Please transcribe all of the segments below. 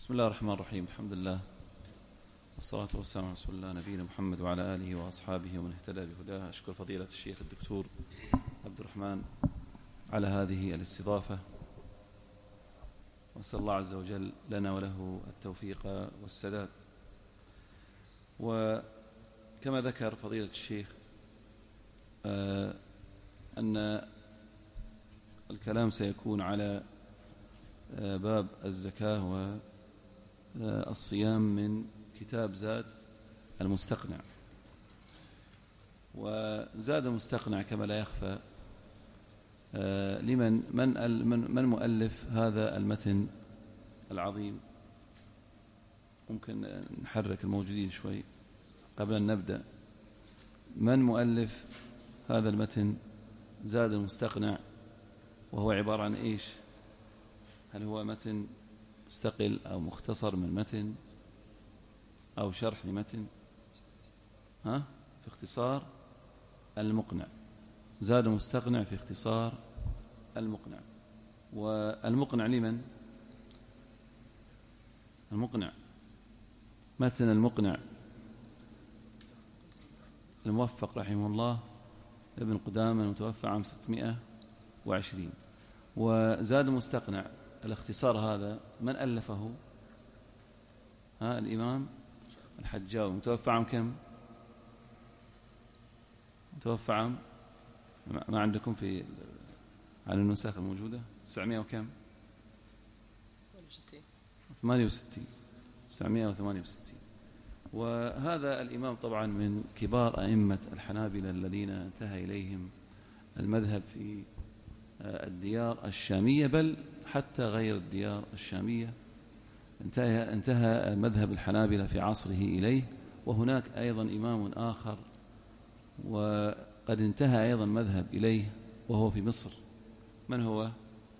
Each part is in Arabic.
بسم الله الرحمن الرحيم. الحمد لله والصلاة والسلام على رسول الله نبينا محمد وعلى آله وأصحابه ومن اهتدى بهداه. أشكر فضيلة الشيخ الدكتور عبد الرحمن على هذه الاستضافة، وأسأل الله عز وجل لنا وله التوفيق والسداد. وكما ذكر فضيلة الشيخ أن الكلام سيكون على باب الزكاة والصيام من كتاب زاد المستقنع. وزاد المستقنع كما لا يخفى لمن من مؤلف هذا المتن العظيم. ممكن نحرك الموجودين شوي قبل أن نبدأ. من مؤلف هذا المتن زاد المستقنع، وهو عبارة عن إيش؟ هل هو متن مستقل أو مختصر من متن أو شرح لمتن؟ في اختصار المقنع. زاد المستقنع في اختصار المقنع. والمقنع لمن؟ المقنع متن المقنع الموفق رحمه الله ابن قدامة المتوفى عام 620. وزاد المستقنع الاختصار هذا من ألفه؟ الإمام الحجاوي، متوفى عام كم؟ متوفى عام، ما عندكم في على النسخ الموجودة 900 وكم؟ 68 968. وهذا الإمام طبعا من كبار أئمة الحنابلة الذين انتهى إليهم المذهب في الديار الشامية، بل حتى غير الديار الشامية انتهى مذهب الحنابلة في عصره إليه. وهناك أيضا إمام آخر وقد انتهى أيضا مذهب إليه وهو في مصر. من هو؟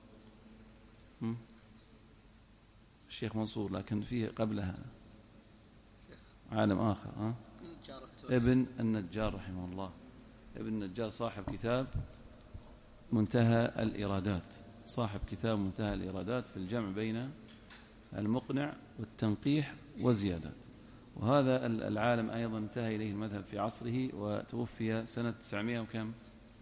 الشيخ منصور، لكن فيه قبلها عالم آخر ابن النجار رحمه الله. ابن النجار صاحب كتاب منتهى الإرادات، صاحب كتاب منتهى الإرادات في الجمع بين المقنع والتنقيح والزيادات. وهذا العالم أيضا انتهى إليه المذهب في عصره، وتوفي سنة 900 وكم؟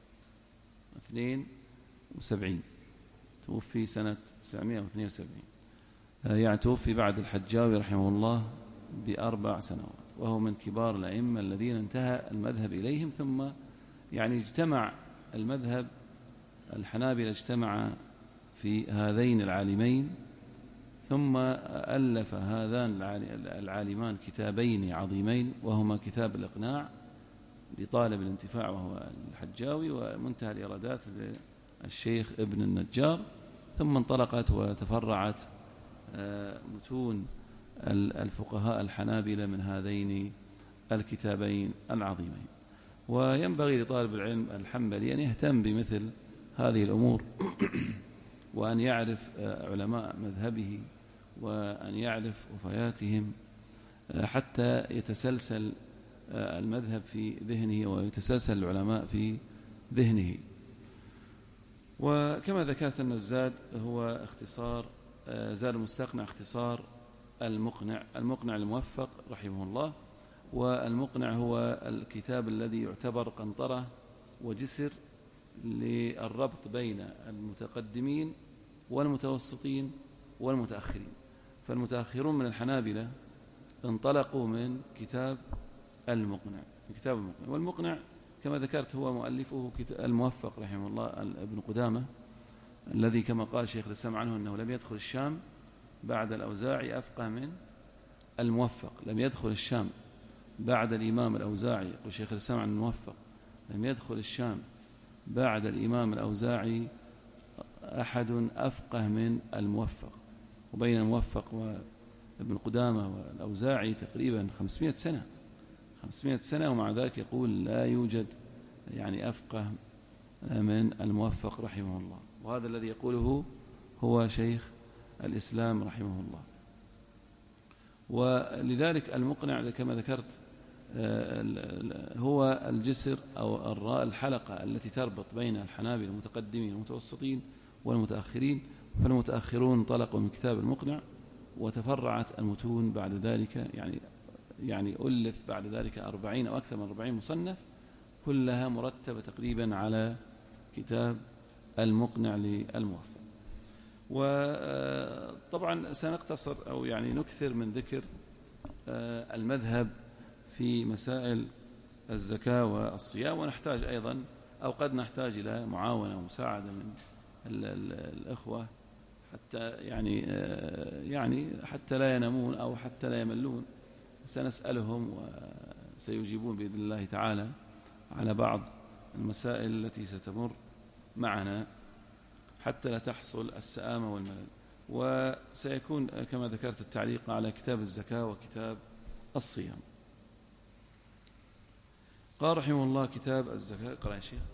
72. توفي سنة 972، يعني توفي بعد الحجاوي رحمه الله ب4 سنوات. وهو من كبار الأئمة الذين انتهى المذهب إليهم. ثم يعني اجتمع المذهب الحنابلة اجتمع في هذين العالمين، ثم ألف هذان العالمان كتابين عظيمين، وهما كتاب الإقناع لطالب الانتفاع وهو الحجاوي، ومنتهى الإرادات للشيخ ابن النجار. ثم انطلقت وتفرعت متون الفقهاء الحنابلة من هذين الكتابين العظيمين. وينبغي لطالب العلم الحنبلي أن يهتم بمثل هذه الأمور، وأن يعرف علماء مذهبه، وأن يعرف وفياتهم، حتى يتسلسل المذهب في ذهنه ويتسلسل العلماء في ذهنه. وكما ذكرت أن الزاد هو اختصار، زاد المستقنع اختصار المقنع. المقنع الموفق رحمه الله. والمقنع هو الكتاب الذي يعتبر قنطرة وجسر للربط بين المتقدمين والمتوسطين والمتأخرين. فالمتأخرون من الحنابلة انطلقوا من كتاب المقنع. والمقنع كما ذكرت هو مؤلفه الموفق رحمه الله ابن قدامة، الذي كما قال شيخ الإسلام عنه أنه لم يدخل الشام بعد الأوزاعي أفقه من الموفق. لم يدخل الشام بعد الإمام الأوزاعي، يقول شيخ الإسلام عن الموفق، لم يدخل الشام بعد الإمام الأوزاعي أحد أفقه من الموفق. وبين الموفق وابن قدامة والأوزاعي تقريبا 500 سنة 500 سنة، ومع ذلك يقول لا يوجد يعني أفقه من الموفق رحمه الله. وهذا الذي يقوله هو شيخ الإسلام رحمه الله. ولذلك المقنع كما ذكرت هو الجسر أو الحلقة التي تربط بين الحنابلة المتقدمين والمتوسطين والمتأخرين. فالمتأخرون انطلقوا من كتاب المقنع، وتفرعت المتون بعد ذلك، يعني ألف بعد ذلك 40 أو أكثر من 40 مصنف، كلها مرتبة تقريبا على كتاب المقنع للموفق. وطبعا سنقتصر أو يعني نكثر من ذكر المذهب في مسائل الزكاة والصيام، ونحتاج أيضا أو قد نحتاج إلى معاونة ومساعدة من الأخوة حتى يعني حتى لا ينامون أو حتى لا يملون. سنسألهم وسيجيبون بإذن الله تعالى على بعض المسائل التي ستمر معنا حتى لا تحصل السآمة والملل. وسيكون كما ذكرت التعليق على كتاب الزكاة وكتاب الصيام. قال رحمه الله كتاب الزكاة. قرأ يا شيخ.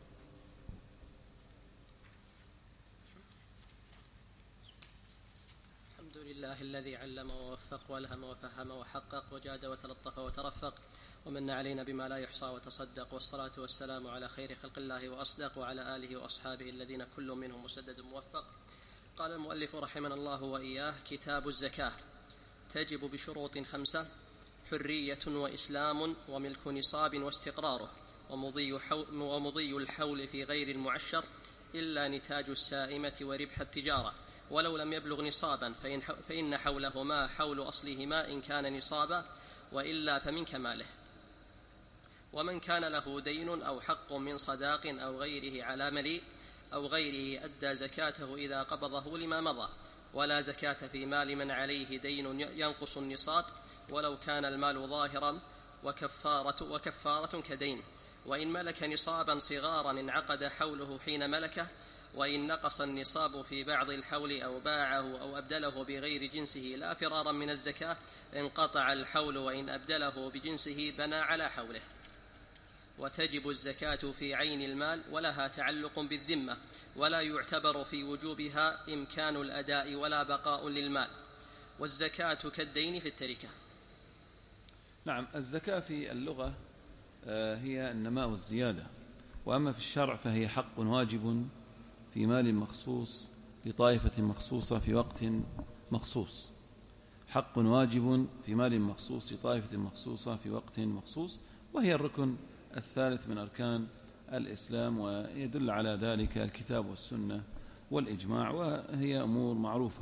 الحمد لله الذي علم ووفق والهم وفهم وحقق وجاد وتلطف وترفق ومن علينا بما لا يحصى وتصدق، والصلاة والسلام على خير خلق الله وأصدق وعلى آله وأصحابه الذين كل منهم مسدد موفق. قال المؤلف رحمنا الله وإياه: كتاب الزكاة تجب بشروط 5: حرية وإسلام وملك نصاب واستقراره ومضي الحول في غير المعشر إلا نتاج السائمة وربح التجارة، ولو لم يبلغ نصابا فإن حولهما حول أصلهما إن كان نصابا، وإلا فمن كماله. ومن كان له دين أو حق من صداق أو غيره على مليء أو غيره أدى زكاته إذا قبضه لما مضى، ولا زكاة في مال من عليه دين ينقص النصاب ولو كان المال ظاهرا، وكفارة كدين. وإن ملك نصابا صغارا انعقد حوله حين ملكه، وإن نقص النصاب في بعض الحول أو باعه أو أبدله بغير جنسه لا فرارا من الزكاة انقطع الحول، وإن أبدله بجنسه بنى على حوله. وتجب الزكاة في عين المال ولها تعلق بالذمة، ولا يعتبر في وجوبها إمكان الأداء ولا بقاء للمال، والزكاة كالدين في التركة. نعم، الزكاة في اللغة هي النماء والزيادة، وأما في الشرع فهي حق واجب في مال مخصوص لطائفة مخصوصة في وقت مخصوص. حق واجب في مال مخصوص لطائفة مخصوصة في وقت مخصوص، وهي الركن الثالث من أركان الإسلام، ويدل على ذلك الكتاب والسنة والإجماع، وهي أمور معروفة.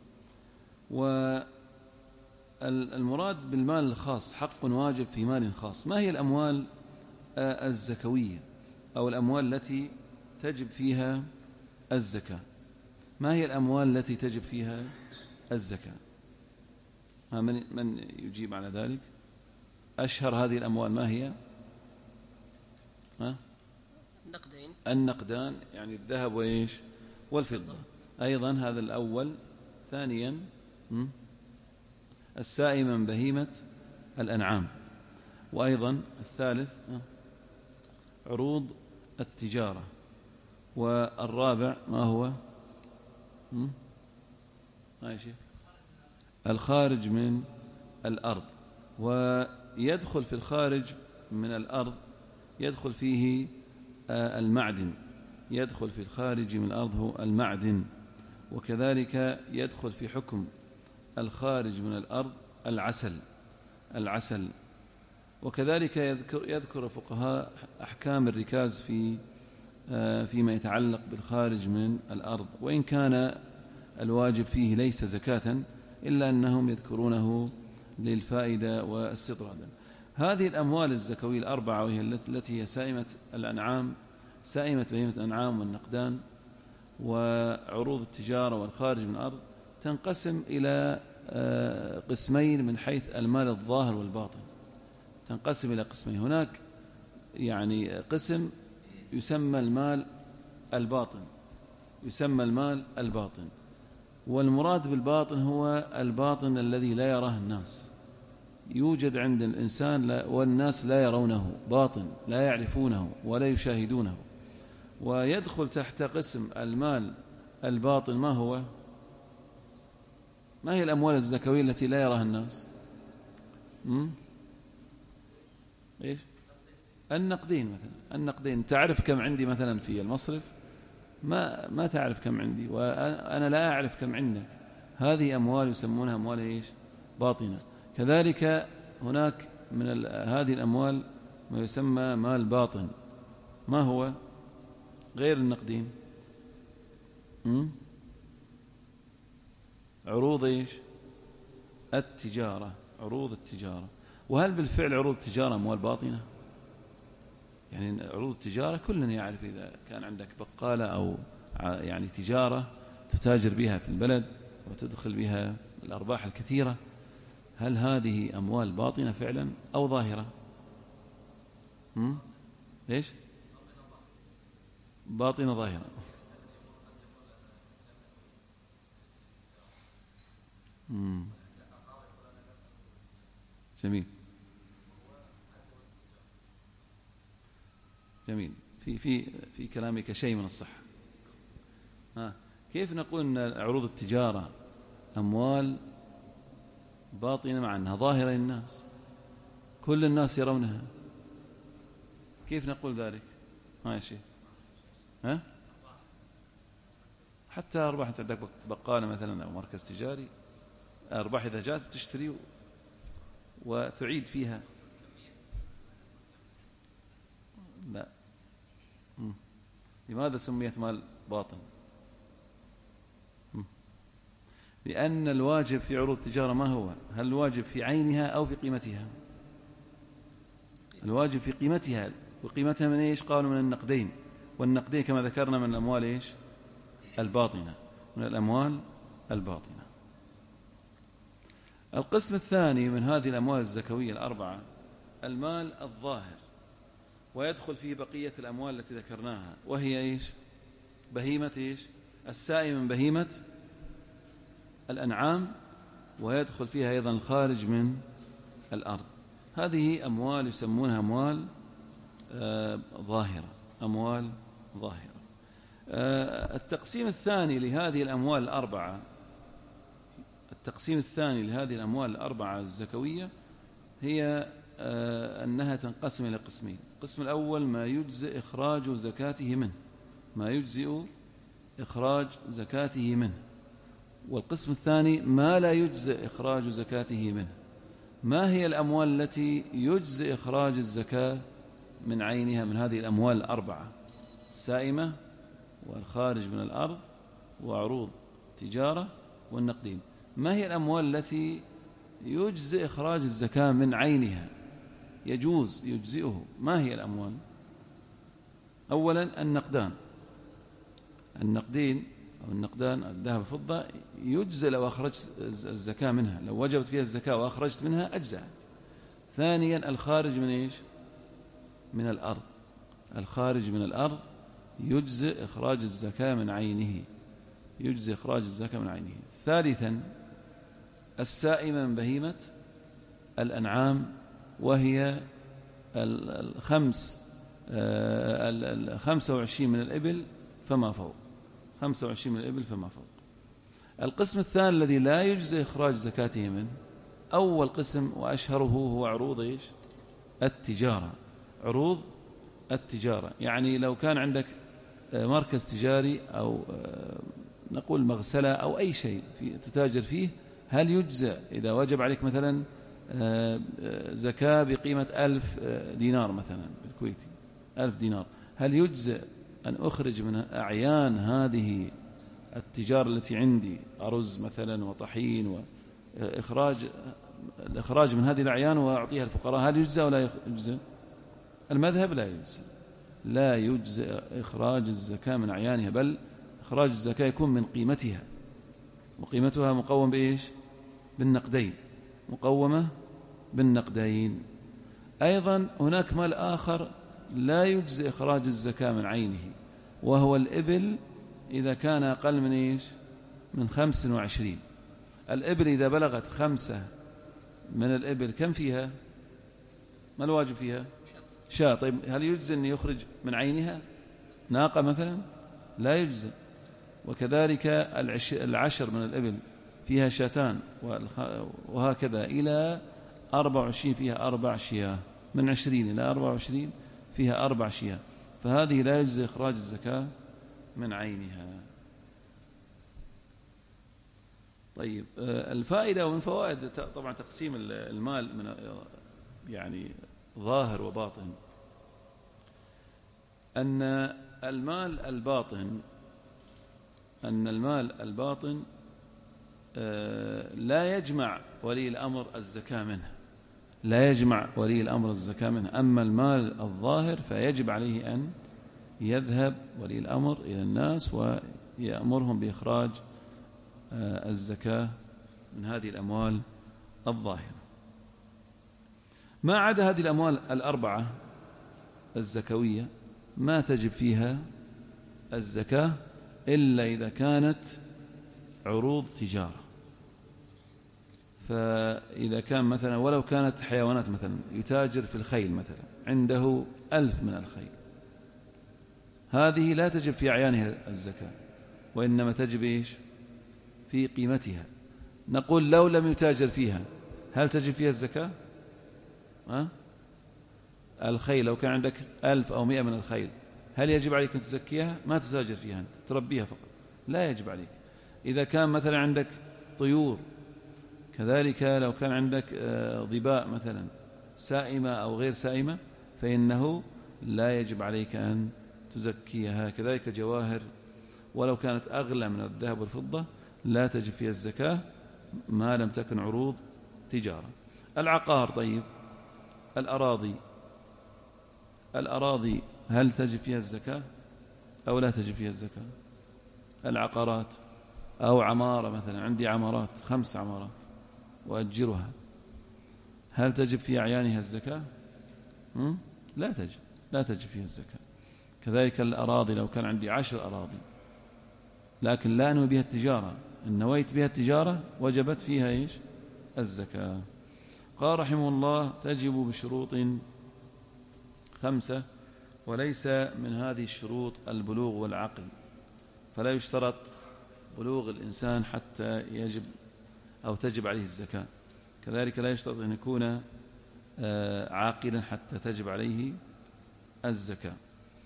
والمراد بالمال الخاص حق واجب في مال خاص. ما هي الأموال الزكوية أو الأموال التي تجب فيها الزكاة؟ ما هي الأموال التي تجب فيها الزكاة؟ من يجيب على ذلك؟ أشهر هذه الأموال ما هي؟ النقدان، يعني الذهب وإيش والفضة. أيضا هذا الأول. ثانيا السائمة من بهيمة الأنعام. وأيضا الثالث عروض التجارة. والرابع ما هو؟ الخارج من الأرض. ويدخل في الخارج من الأرض يدخل فيه المعدن، يدخل في الخارج من الأرض هو المعدن. وكذلك يدخل في حكم الخارج من الأرض العسل. وكذلك يذكر فقهاء أحكام الركاز فيما يتعلق بالخارج من الأرض، وإن كان الواجب فيه ليس زكاة إلا أنهم يذكرونه للفائدة واستطرادا. هذه الأموال الزكوية الأربعة، وهي التي هي سائمة الأنعام، سائمة بهيمة الأنعام والنقدان وعروض التجارة والخارج من الأرض، تنقسم إلى قسمين من حيث المال الظاهر والباطن. تنقسم إلى قسمين. هناك يعني قسم يسمى المال الباطن، والمراد بالباطن هو الباطن الذي لا يراه الناس، يوجد عند الإنسان والناس لا يرونه، باطن لا يعرفونه ولا يشاهدونه. ويدخل تحت قسم المال الباطن ما هو؟ ما هي الأموال الزكوية التي لا يراها الناس؟ إيش؟ النقدين مثلا. النقدين تعرف كم عندي مثلا في المصرف؟ ما تعرف كم عندي، وأنا لا أعرف كم عندك، هذه أموال يسمونها أموال إيش؟ باطنة. كذلك هناك من هذه الأموال ما يسمى مال باطن. ما هو؟ غير النقدين. عروض إيش؟ التجارة، عروض التجارة. وهل بالفعل عروض التجارة أموال باطنة؟ يعني عروض التجارة كلنا يعرف، إذا كان عندك بقالة أو يعني تجارة تتاجر بها في البلد وتدخل بها الأرباح الكثيرة، هل هذه أموال باطنة فعلا أو ظاهرة؟ ليش؟ باطنة ظاهرة. جميل جميل. في كلامك شيء من الصحة. كيف نقول أن عروض التجارة أموال باطنة مع أنها ظاهرة للناس، كل الناس يرونها؟ كيف نقول ذلك؟ ما يا شيخ؟ حتى أرباح، أنت عندك بقالة مثلا أو مركز تجاري، أرباح إذا جاءت تشتري وتعيد فيها. لا. لماذا سميت مال باطن؟ لأن الواجب في عروض التجارة ما هو؟ هل الواجب في عينها أو في قيمتها؟ الواجب في قيمتها. وقيمتها من إيش؟ قالوا من النقدين، والنقدين كما ذكرنا من الأموال إيش؟ الباطنة، من الأموال الباطنة. القسم الثاني من هذه الأموال الزكوية الأربعة المال الظاهر، ويدخل فيه بقية الأموال التي ذكرناها، وهي إيش؟ بهيمة إيش؟ السائمة من بهيمة الأنعام، ويدخل فيها أيضا الخارج من الأرض. هذه أموال يسمونها أموال ظاهرة، أموال ظاهرة. التقسيم الثاني لهذه الأموال الأربعة، التقسيم الثاني لهذه الأموال الأربعة الزكوية هي أنها تنقسم إلى قسمين. القسم الأول ما يجزئ إخراج زكاته منه، ما يجزئ إخراج زكاته منه. والقسم الثاني ما لا يجزئ إخراج زكاته منه. ما هي الأموال التي يجزئ إخراج الزكاة من عينها من هذه الأموال الأربعة؟ السائمة، والخارج من الأرض، وعروض تجارة، والنقدين. ما هي الأموال التي يجزئ إخراج الزكاة من عينها؟ يجوز يجزئه. ما هي الأموال؟ أولا النقدان، النقدين أو النقدان الذهب والفضة يجزئ لو أخرجت الزكاة منها، لو وجبت فيها الزكاة وأخرجت منها أجزأت. ثانيا الخارج من إيش؟ من الأرض، الخارج من الأرض يجزئ إخراج الزكاة من عينه، يجزئ إخراج الزكاة من عينه. ثالثا السائمة من بهيمة الأنعام، وهي 25 من الإبل فما فوق، 25 من الإبل فما فوق. القسم الثاني الذي لا يجزئ إخراج زكاته منه، أول قسم وأشهره هو عروض إيش؟ التجارة، عروض التجارة. يعني لو كان عندك مركز تجاري أو نقول مغسلة أو أي شيء تتاجر فيه، هل يجزئ إذا وجب عليك مثلا زكاة بقيمة 1000 دينار مثلا بالكويتي، 1000 دينار، هل يجزئ أن أخرج من أعيان هذه التجارة التي عندي أرز مثلا وطحين، الإخراج من هذه الأعيان وأعطيها الفقراء، هل يجزئ ولا يجزئ؟ المذهب لا يجزئ، لا يجزئ إخراج الزكاة من أعيانها، بل إخراج الزكاة يكون من قيمتها، وقيمتها مقوم بإيش؟ بالنقدين، مقومة بالنقدين. أيضا هناك مال آخر لا يجزئ إخراج الزكاة من عينه، وهو الإبل إذا كان أقل من إيش؟ من 25. الإبل إذا بلغت 5 من الإبل كم فيها؟ ما الواجب فيها؟ شاة. طيب هل يجزئ أن يخرج من عينها ناقة مثلا؟ لا يجزئ. وكذلك 10 من الإبل فيها شاتان، وهكذا إلى 24 فيها 4 شياه، من 20 إلى 24 فيها 4 شياه، فهذه لا يجزئ إخراج الزكاة من عينها. طيب، الفائدة ومن فوائد طبعا تقسيم المال من يعني ظاهر وباطن، أن المال الباطن لا يجمع ولي الأمر الزكاة منه، أما المال الظاهر فيجب عليه أن يذهب ولي الأمر إلى الناس ويأمرهم بإخراج الزكاة من هذه الأموال الظاهرة. ما عدا هذه الأموال الأربعة الزكوية ما تجب فيها الزكاة إلا إذا كانت عروض تجارة. فإذا كان مثلا ولو كانت حيوانات، مثلا يتاجر في الخيل مثلا، عنده 1000 من الخيل، هذه لا تجب في أعيانها الزكاة، وإنما تجب إيش؟ في قيمتها. نقول لو لم يتاجر فيها هل تجب فيها الزكاة؟ الخيل لو كان عندك 1000 أو 100 من الخيل، هل يجب عليك أن تزكيها؟ ما تتاجر فيها أنت، تربيها فقط، لا يجب عليك. إذا كان مثلا عندك طيور كذلك، لو كان عندك ظباء مثلا سائمة أو غير سائمة، فإنه لا يجب عليك أن تزكيها. كذلك جواهر ولو كانت أغلى من الذهب والفضة لا تجب فيها الزكاة ما لم تكن عروض تجارة. العقار، طيب الأراضي هل تجب فيها الزكاة أو لا تجب فيها الزكاة؟ العقارات أو عمارة مثلا، عندي عمارات 5 عمارات وأجرها، هل تجب في أعيانها الزكاة؟ لا تجب فيها الزكاة. كذلك الأراضي لو كان عندي 10 أراضي لكن لا أنوي بها التجارة، إن نويت بها التجارة وجبت فيها إيش؟ الزكاة. قال رحمه الله: تجب بشروط 5، وليس من هذه الشروط البلوغ والعقل، فلا يشترط بلوغ الإنسان حتى يجب أو تجب عليه الزكاة. كذلك لا يشترط أن يكون عاقلا حتى تجب عليه الزكاة.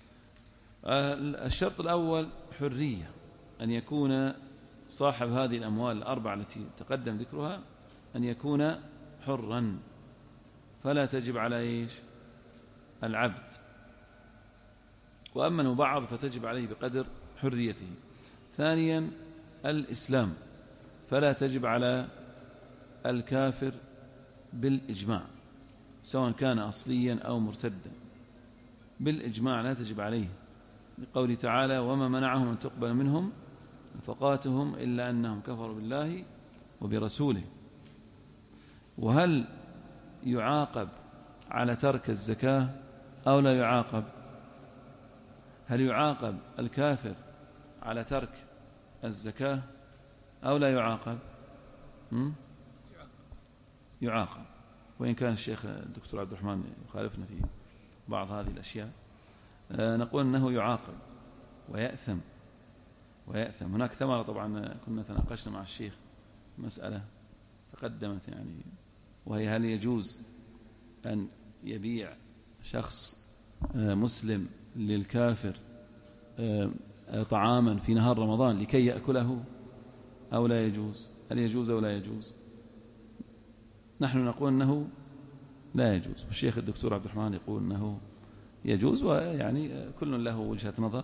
الشرط الأول حرية، أن يكون صاحب هذه الأموال الأربعة التي تقدم ذكرها أن يكون حرا، فلا تجب على إيش؟ العبد. وأما المبعض فتجب عليه بقدر حريته. ثانيا الإسلام، فلا تجب على الكافر بالإجماع سواء كان أصليا أو مرتدا، بالإجماع لا تجب عليه، لقوله تعالى: وما منعهم أن تقبل منهم نفقاتهم إلا أنهم كفروا بالله وبرسوله. وهل يعاقب على ترك الزكاة أو لا يعاقب؟ هل يعاقب الكافر على ترك الزكاة أو لا يعاقب؟ يعاقب، وإن كان الشيخ الدكتور عبد الرحمن يخالفنا في بعض هذه الأشياء. نقول أنه يعاقب ويأثم. هناك ثمرة، طبعا كنا تناقشنا مع الشيخ مسألة تقدمت يعني، وهي هل يجوز أن يبيع شخص مسلم للكافر طعاما في نهار رمضان لكي يأكله أو لا يجوز؟ هل يجوز أو لا يجوز؟ نحن نقول أنه لا يجوز، والشيخ الدكتور عبد الرحمن يقول أنه يجوز، ويعني كل له وجهة نظر،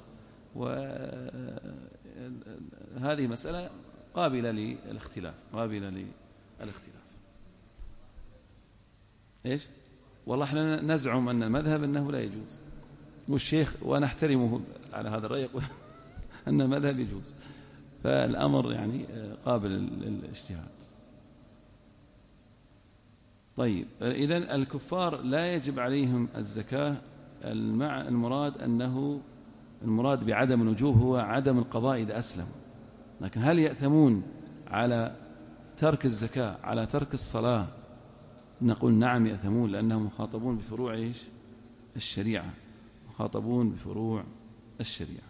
وهذه مسألة قابلة للاختلاف. إيش؟ والله احنا نزعم أن المذهب أنه لا يجوز، والشيخ ونحترمه على هذا الرأي يقول أن المذهب يجوز، فالأمر يعني قابل للاجتهاد. طيب، إذن الكفار لا يجب عليهم الزكاة. المراد بعدم الوجوب هو عدم القضاء إذا أسلم، لكن هل يأثمون على ترك الزكاة على ترك الصلاة؟ نقول نعم يأثمون، لأنهم مخاطبون بفروع إيش؟ الشريعة، مخاطبون بفروع الشريعة.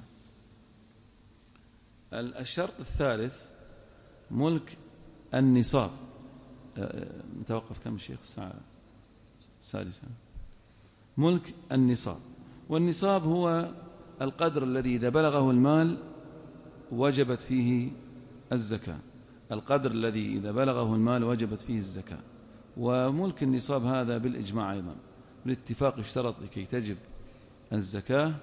الشرط الثالث ملك النصاب. نتوقف كم الشيخ؟ الساعة السادسة. ملك النصاب، والنصاب هو القدر الذي إذا بلغه المال وجبت فيه الزكاة. القدر الذي إذا بلغه المال وجبت فيه الزكاة. وملك النصاب هذا بالإجماع أيضا بالاتفاق يشترط لكي تجب الزكاة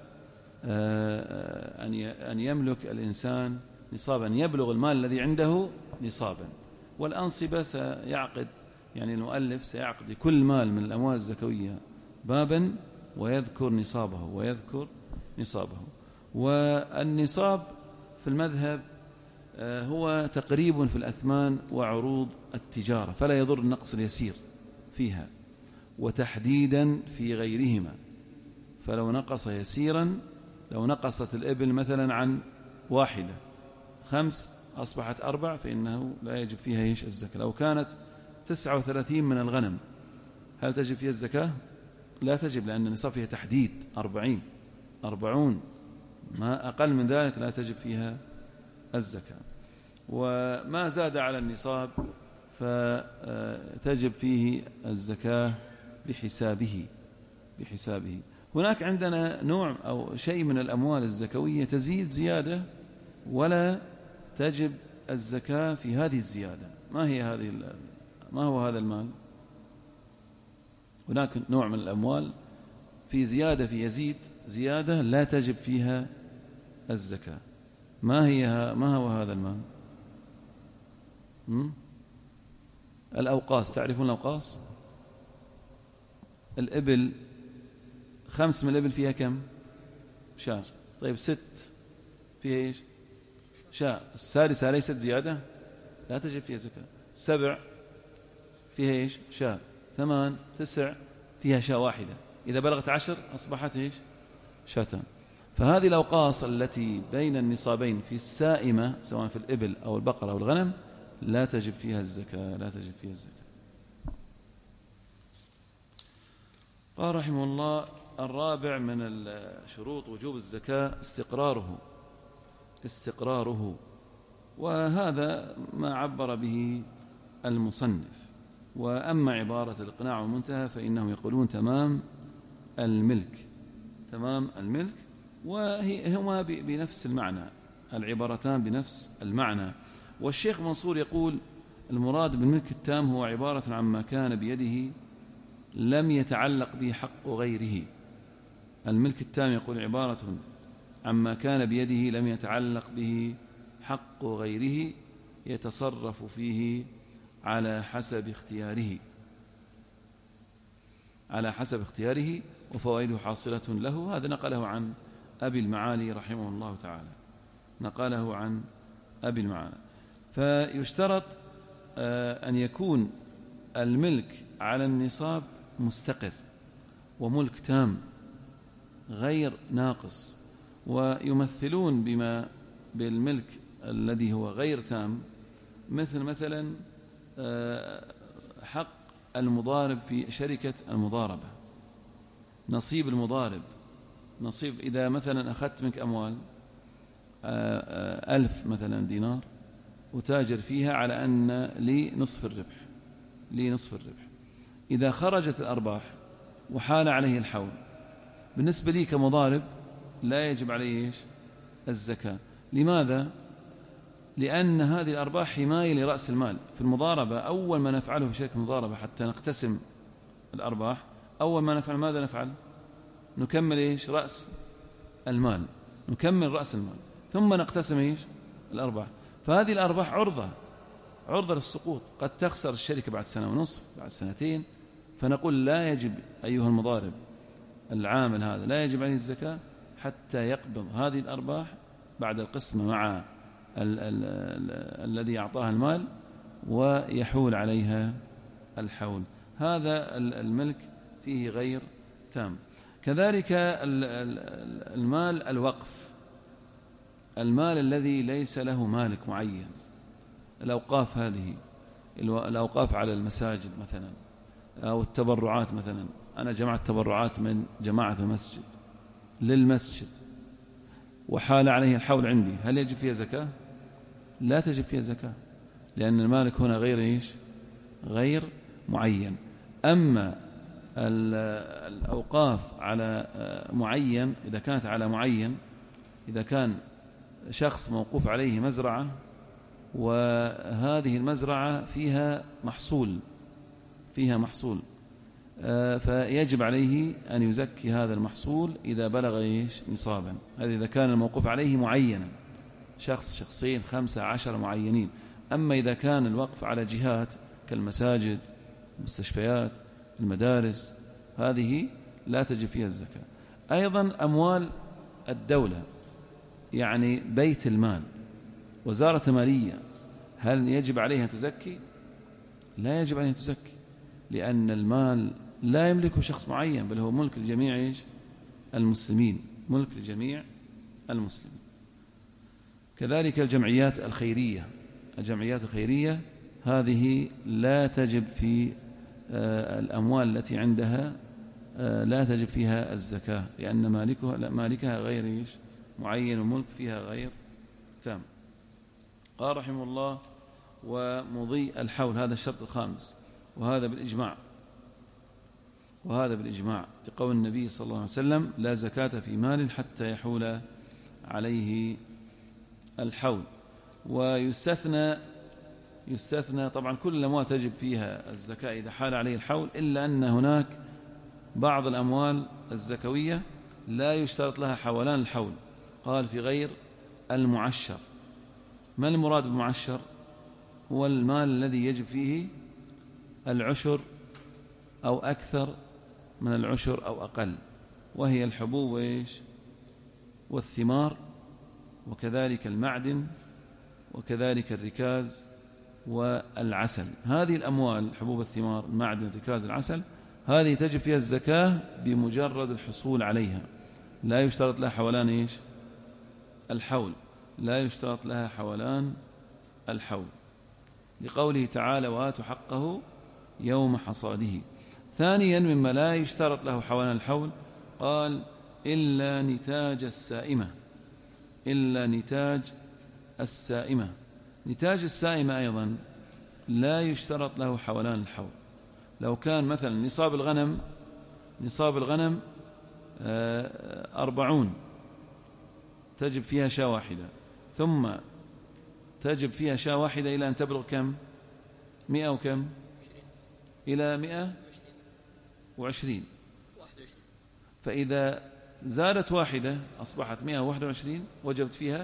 أن يملك الإنسان نصابا يبلغ المال الذي عنده نصابا. والأنصبة سيعقد، يعني المؤلف سيعقد لكل مال من الأموال الزكوية بابا ويذكر نصابه. والنصاب في المذهب هو تقريب في الأثمان وعروض التجارة، فلا يضر النقص اليسير فيها، وتحديدا في غيرهما. فلو نقص يسيرا، لو نقصت الإبل مثلا عن 1 5 أصبحت 4 فإنه لا يجب فيها الزكاة. لو كانت 39 من الغنم هل تجب فيها الزكاة؟ لا تجب، لأن النصاب فيها تحديد 40 ما أقل من ذلك لا تجب فيها الزكاة. وما زاد على النصاب فتجب فيه الزكاة بحسابه. هناك عندنا نوع أو شيء من الأموال الزكوية تزيد زيادة ولا تجب الزكاة في هذه الزيادة. ما هو هذا المال؟ هناك نوع من الأموال في زيادة، في يزيد زيادة لا تجب فيها الزكاة. ما هو هذا المال؟ الأوقاص. تعرفون الأوقاص؟ الإبل 5 من الإبل فيها كم؟ شاة. طيب 6 فيها شاة. 6 ليست زيادة لا تجب فيها زكاة. 7 فيها شاة. 8 9 فيها شاة واحدة. إذا بلغت 10 أصبحت شاتان. فهذه الأوقاص التي بين النصابين في السائمة سواء في الإبل أو البقرة أو الغنم لا تجب فيها الزكاة. قال رحمه الله: الرابع من الشروط وجوب الزكاة استقراره، وهذا ما عبر به المصنف. وأما عبارة الإقناع والمنتهى فإنهم يقولون تمام الملك، وهما بنفس المعنى، العبارتان بنفس المعنى. والشيخ منصور يقول: المراد بالملك التام هو عبارة عما كان بيده لم يتعلق به حق غيره. الملك التام يقول عبارة عما كان بيده لم يتعلق به حق غيره يتصرف فيه على حسب اختياره وفوائده حاصلة له. هذا نقله عن أبي المعالي رحمه الله تعالى، فيشترط أن يكون الملك على النصاب مستقر وملك تام غير ناقص. ويمثلون بالملك الذي هو غير تام مثلا حق المضارب في شركة المضاربة، نصيب المضارب، إذا مثلا أخذت منك أموال 1000 مثلا دينار وتاجر فيها على أن لي نصف الربح، إذا خرجت الأرباح وحال عليه الحول بالنسبة لي كمضارب لا يجب عليه الزكاة. لماذا؟ لأن هذه الأرباح حماية لرأس المال. في المضاربة أول ما نفعله في شركة المضاربة حتى نقتسم الأرباح، أول ما نفعل ماذا نفعل؟ نكمل رأس المال، ثم نقتسم الأرباح. فهذه الأرباح عرضة للسقوط، قد تخسر الشركة بعد 1.5 سنة، بعد 2 سنين. فنقول لا يجب أيها المضارب العامل هذا لا يجب عليه الزكاة حتى يقبض هذه الأرباح بعد القسمة مع الذي أعطاها المال ويحول عليها الحول. هذا الملك فيه غير تام. كذلك المال الوقف، المال الذي ليس له مالك معين، الأوقاف هذه، الأوقاف على المساجد مثلا أو التبرعات. مثلا أنا جمعت تبرعات من جماعة المسجد للمسجد وحال عليه الحول عندي، هل يجب فيها زكاة؟ لا تجب فيها زكاة، لأن المالك هنا غير معين. أما الأوقاف على معين، إذا كانت على معين، إذا كان شخص موقوف عليه مزرعة وهذه المزرعة فيها محصول فيجب عليه أن يزكي هذا المحصول إذا بلغ نصابا. هذا إذا كان الموقوف عليه معينا، شخص، شخصين، 5، 10 معينين. أما إذا كان الوقف على جهات كالمساجد، المستشفيات، المدارس، هذه لا تجب فيها الزكاة. أيضا أموال الدولة، يعني بيت المال، وزارة مالية، هل يجب عليها أن تزكي؟ لا يجب عليها أن تزكي، لأن المال لا يملكه شخص معين، بل هو ملك لجميع المسلمين، ملك لجميع المسلمين. كذلك الجمعيات الخيرية، الجمعيات الخيرية هذه لا تجب في الأموال التي عندها، لا تجب فيها الزكاة، لأن مالكها غير معين، وملك فيها غير تام. قال رحمه الله: ومضي الحول، هذا الشرط الخامس، وهذا بالإجماع لقول النبي صلى الله عليه وسلم: لا زكاة في مال حتى يحول عليه الحول. ويستثنى طبعا كل الأموال تجب فيها الزكاة إذا حال عليه الحول، إلا أن هناك بعض الأموال الزكوية لا يشترط لها حولان الحول. قال: في غير المعشر. ما المراد بالمعشر؟ هو المال الذي يجب فيه العشر أو أكثر من العشر أو أقل، وهي الحبوب والثمار، وكذلك المعدن، وكذلك الركاز والعسل. هذه الأموال، الحبوب، الثمار، المعدن، الركاز، العسل، هذه تجب فيها الزكاة بمجرد الحصول عليها، لا يشترط لها حولان الحول، لا يشترط لها حولان الحول، لقوله تعالى: وآتوا حقه يوم حصاده. ثانيا مما لا يشترط له حولان الحول، قال: إلا نتاج السائمة، إلا نتاج السائمة. نتاج السائمة أيضا لا يشترط له حولان الحول. لو كان مثلا نصاب الغنم 40، تجب فيها شاة واحدة، ثم تجب فيها شاة واحدة إلى أن تبلغ كم؟ 100 وكم؟ إلى 120. فإذا زادت واحدة أصبحت 121، وجبت فيها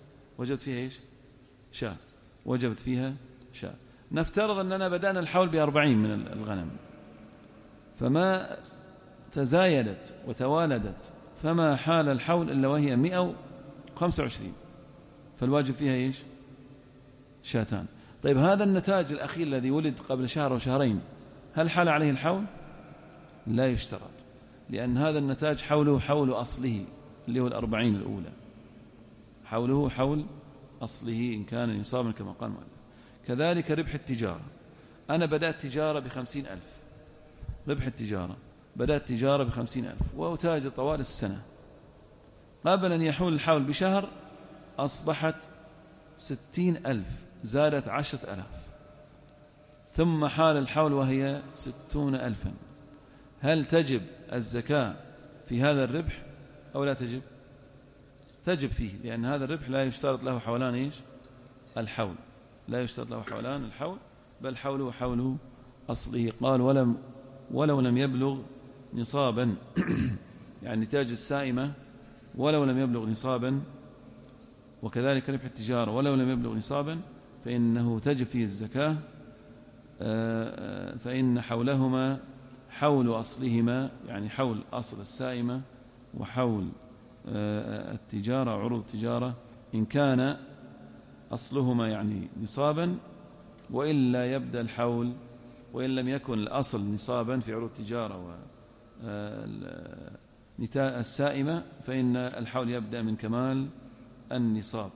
شاة، وجبت فيها شاة. نفترض أننا بدأنا الحول ب40 من الغنم، فما تزايدت وتوالدت، فما حال الحول إلا وهي 125، فالواجب فيها شاتان. طيب، هذا النتاج الأخير الذي ولد قبل شهر أو شهرين، هل حال عليه الحول؟ لا يشترط، لأن هذا النتاج حوله حول أصله، اللي هو 40 الأولى، حوله حول أصله إن كان نصابا كما قال المؤلف. كذلك ربح التجارة، أنا بدأت تجارة ب50,000، ربح التجارة، بدأت تجارة ب50,000 وأتاجر طوال السنة، قبل أن يحول الحول بشهر أصبحت 60,000، زادت 10,000، ثم حال الحول وهي 60,000. هل تجب الزكاة في هذا الربح أو لا تجب؟ تجب فيه، لأن هذا الربح لا يشترط له حولان الحول، لا يشترط له حولان الحول، بل حوله حول أصله. قال: ولو لم يبلغ نصابا يعني نتاج السائمة ولو لم يبلغ نصابا، وكذلك ربح التجارة ولو لم يبلغ نصابا، فإنه تجب فيه الزكاة، فإن حولهما حول أصلهما، يعني حول أصل السائمة وحول التجارة، عروض التجارة، إن كان أصلهما يعني نصابا، وإلا يبدأ الحول، وإن لم يكن الأصل نصابا في عروض التجارة والسائمة، فإن الحول يبدأ من كمال النصاب،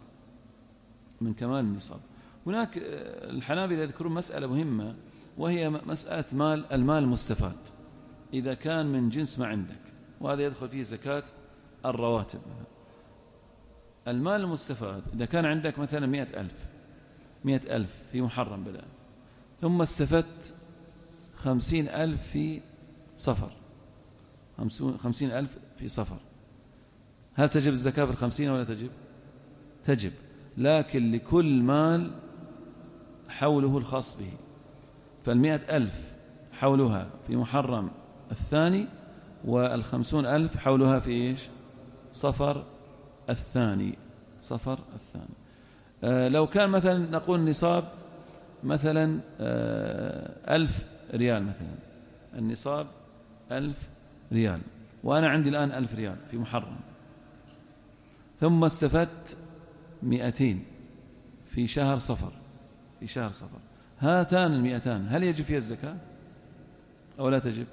هناك الحنابلة يذكرون مسألة مهمة، وهي مسألة المال المستفاد، إذا كان من جنس ما عندك، وهذا يدخل فيه زكاة الرواتب. المال المستفاد إذا كان عندك مثلا 100,000 في محرم بدأ، ثم استفدت 50,000 في صفر، 50,000 في صفر، هل تجب الزكاة في 50 ولا تجب؟ تجب، لكن لكل مال حوله الخاص به. ف100,000 حولها في محرم الثاني، وال50,000 حولها في إيش؟ صفر الثاني. صفر الثاني. لو كان مثلا نقول نصاب مثلا 1000 ريال مثلا، النصاب 1000 ريال، وأنا عندي الآن 1000 ريال في محرم، ثم استفدت 200 في شهر صفر، في شهر صفر، هاتان 200 هل يجب فيها الزكاة أو لا تجب؟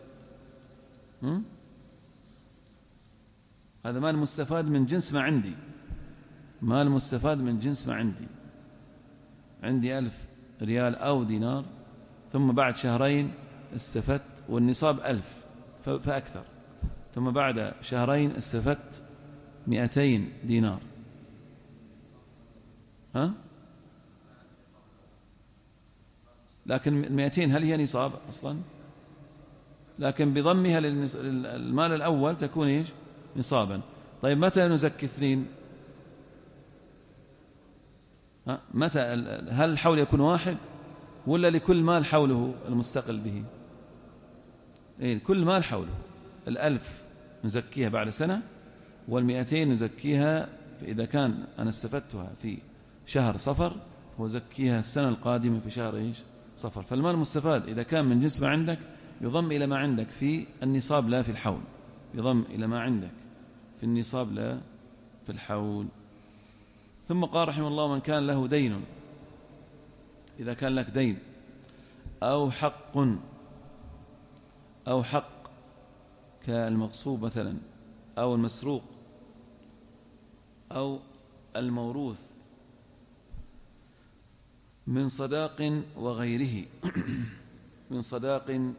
هذا مال مستفاد من جنس ما عندي، مال مستفاد من جنس ما عندي. عندي 1000 ريال أو دينار، ثم بعد شهرين استفدت، والنصاب 1000 فأكثر، ثم بعد شهرين استفدت 200 دينار. لكن 200 هل هي نصاب أصلا؟ لكن بضمها للمال الأول تكون إيش؟ نصابا. طيب متى نزكي 2؟ متى؟ هل الحول يكون واحد ولا لكل مال حوله المستقل به؟ كل مال حوله. 1000 نزكيها بعد سنة، وال200 نزكيها إذا كان أنا استفدتها في شهر صفر، وزكيها السنة القادمة في شهر إيش؟ صفر. فالمال المستفاد إذا كان من جنس ما عندك يضم إلى ما عندك في النصاب لا في الحول، يضم إلى ما عندك في النصاب لا في الحول. ثم قال رحمه الله: من كان له دين، إذا كان لك دين أو حق كالمغصوب مثلا، أو المسروق، أو الموروث من صداق وغيره من صداق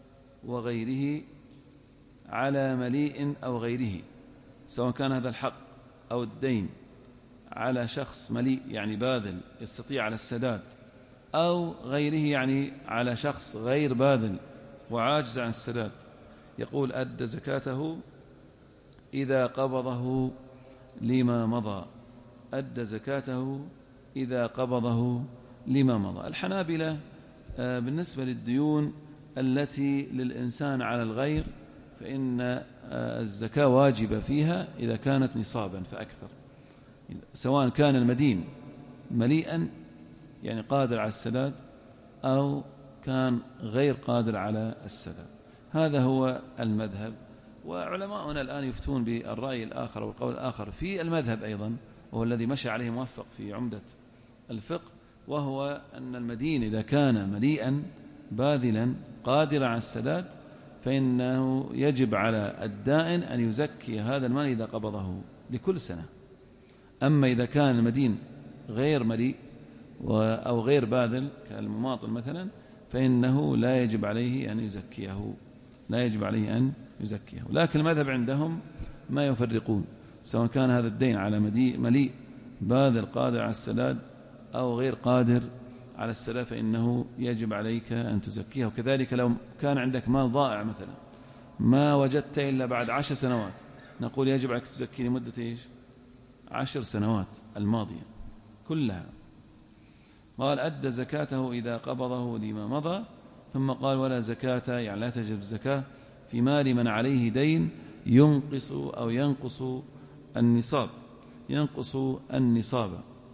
وغيره على مليء أو غيره، سواء كان هذا الحق أو الدين على شخص مليء يعني باذل يستطيع على السداد، أو غيره يعني على شخص غير باذل وعاجز عن السداد، يقول: أدى زكاته إذا قبضه لما مضى. أدى زكاته إذا قبضه لما مضى. الحنابلة بالنسبة للديون التي للإنسان على الغير فإن الزكاة واجبة فيها إذا كانت نصابا فأكثر، سواء كان المدين مليئا يعني قادر على السداد، أو كان غير قادر على السداد. هذا هو المذهب. وعلماؤنا الآن يفتون بالرأي الآخر والقول الآخر في المذهب أيضا، وهو الذي مشى عليه موفق في عمدة الفقه، وهو أن المدين إذا كان مليئا باذلا قادرا على السداد فإنه يجب على الدائن أن يزكي هذا المال إذا قبضه لكل سنة. أما إذا كان المدين غير مليء أو غير باذل كالمماطل مثلا فإنه لا يجب عليه أن يزكيه، لا يجب عليه أن يزكيه. لكن المذهب عندهم ما يفرقون، سواء كان هذا الدين على مليء باذل قادر على السداد أو غير قادر على السداد فإنه يجب عليك أن تزكيه. وكذلك لو كان عندك مال ضائع مثلا ما وجدت إلا بعد 10 سنوات، نقول يجب عليك تزكي لمدة إيش؟ 10 سنوات الماضية كلها. قال: أدى زكاته إذا قبضه لما مضى. ثم قال: ولا زكاة يعني لا تجب الزكاة في مال من عليه دين ينقص أو ينقص النصاب، ينقص النصاب،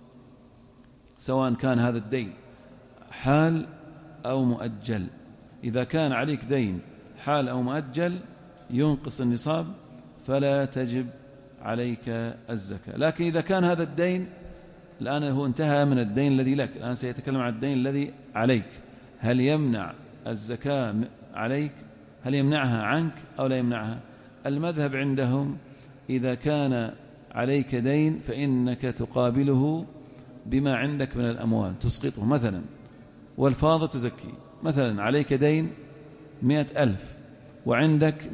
سواء كان هذا الدين حال أو مؤجل. إذا كان عليك دين حال أو مؤجل ينقص النصاب فلا تجب عليك الزكاة. لكن إذا كان هذا الدين الآن هو انتهى من الدين الذي لك، الآن سيتكلم عن الدين الذي عليك، هل يمنع الزكاة عليك؟ هل يمنعها عنك أو لا يمنعها؟ المذهب عندهم إذا كان عليك دين فإنك تقابله بما عندك من الأموال تسقطه مثلا، والفاضل تزكي. مثلا عليك دين 100,000 وعندك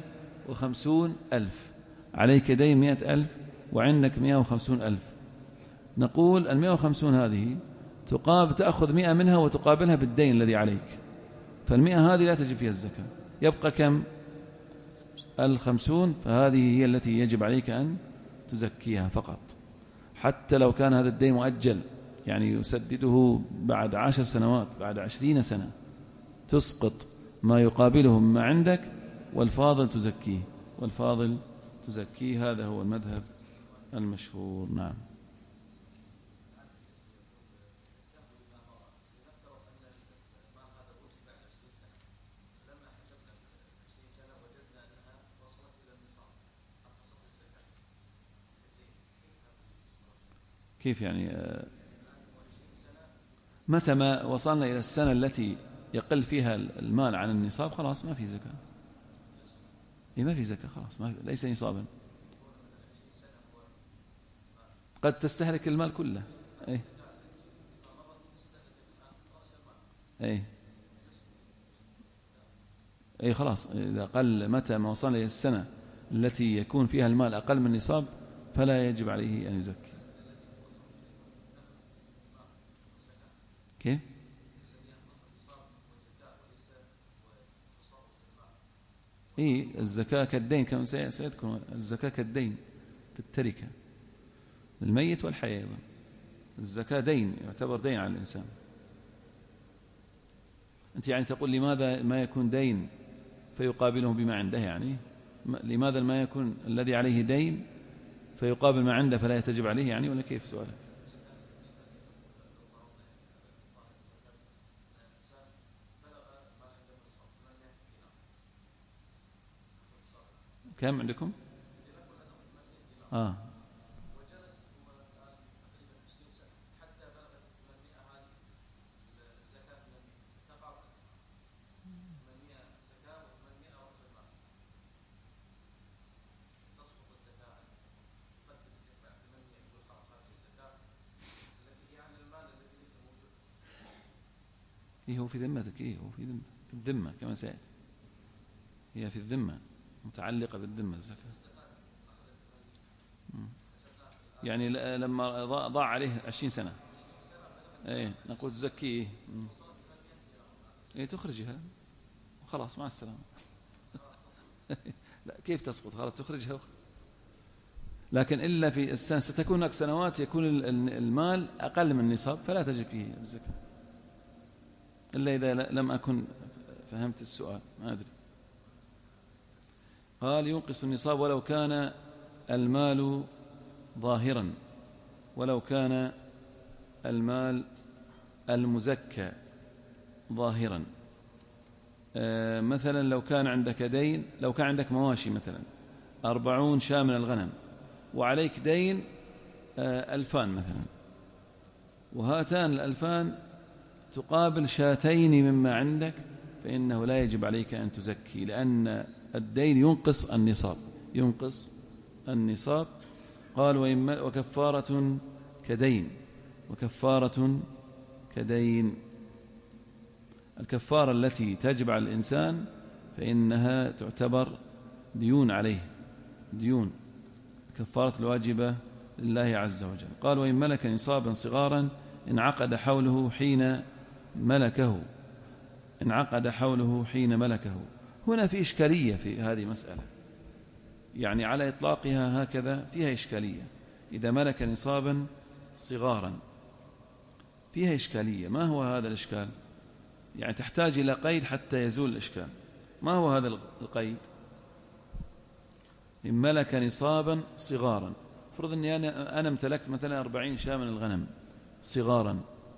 150,000، عليك دين 100,000 وعندك 150,000، نقول 150 هذه تأخذ 100 منها وتقابلها بالدين الذي عليك، ف100 هذه لا تجب فيها الزكاة، يبقى كم؟ 50، فهذه هي التي يجب عليك أن تزكيها فقط، حتى لو كان هذا الدين مؤجل يعني يسدده بعد 10 سنوات، بعد 20 سنة تسقط ما يقابله مما عندك، والفاضل تزكيه. هذا هو المذهب المشهور. نعم. كيف يعني؟ متى ما وصلنا إلى السنة التي يقل فيها المال عن النصاب خلاص ما في زكاة. ما في زكاة خلاص، ليس نصابا. قد تستهلك المال كله. أي خلاص، إذا قل متى ما وصلنا إلى السنة التي يكون فيها المال أقل من النصاب فلا يجب عليه أن يزكي. كيف؟ الزكاة كالدين كما سيذكر. الزكاة كالدين في التركة، الميت والحي أيضا. الزكاة دين، يعتبر دين على الإنسان. أنت يعني تقول لماذا ما يكون دين فيقابله بما عنده؟ يعني لماذا ما يكون الذي عليه دين فيقابل ما عنده فلا يتجب عليه يعني، ولا كيف سؤالك؟ كم عندكم؟ وجلس تقريبا 20 سنة حتى بلغت 800 هذه الزكاة. 800 زكاة و800 رأس المال. تسقط الزكاة تقدم يدفع 800 يقول خلاص هذه الزكاة التي هي عن المال الذي ليس موجود. هو في ذمتك. هو في الذمة كما سيأتي. هي في الذمة، متعلقة بالذمة الزكاة. يعني لما ضاع عليه 20 سنة نقول تزكيه. تخرجها خلاص مع السلامة. لا، كيف تسقط؟ خلاص تخرجها. لكن إلا في السنة ستكون هناك سنوات يكون المال أقل من النصاب فلا تجب فيه الزكاة، إلا إذا لم أكن فهمت السؤال، ما أدري. قال ينقص النصاب ولو كان المال ظاهرا، ولو كان المال المزكى ظاهرا. مثلا لو كان عندك دين، لو كان عندك مواشي مثلا 40 شاة من الغنم وعليك دين 2000 مثلا، وهاتان 2000 تقابل شاتين مما عندك، فإنه لا يجب عليك أن تزكي، لأن الدين ينقص النصاب. قال وكفارة كدين. الكفارة التي تجب على الإنسان فإنها تعتبر ديون عليه، كفارة الواجبة لله عز وجل. قال وإن ملك نصابا صغارا انعقد حوله حين ملكه. هنا في إشكالية في هذه مسألة، يعني على إطلاقها هكذا فيها إشكالية. إذا ملك نصابا صغارا فيها إشكالية. ما هو هذا الإشكال؟ يعني تحتاج إلى قيد حتى يزول الإشكال. ما هو هذا القيد؟ إن ملك نصابا صغارا، فرض أني أنا امتلكت مثلا 40 شاة من الغنم صغارا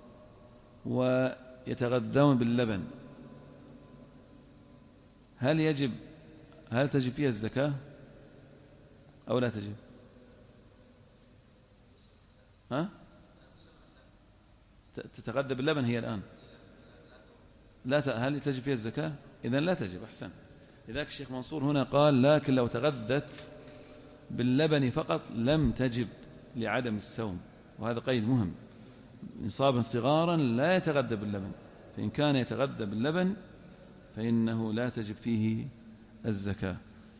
ويتغذون باللبن، هل تجب فيها الزكاة أو لا تجب؟ تتغذى باللبن هي الآن، هل تجب فيها الزكاة؟ إذن لا تجب. أحسن. لذلك الشيخ منصور هنا قال لكن لو تغذت باللبن فقط لم تجب لعدم السوم، وهذا قيد مهم. نصابا صغارا لا يتغذى باللبن، فإن كان يتغذى باللبن فإنه لا تجب فيه الزكاة.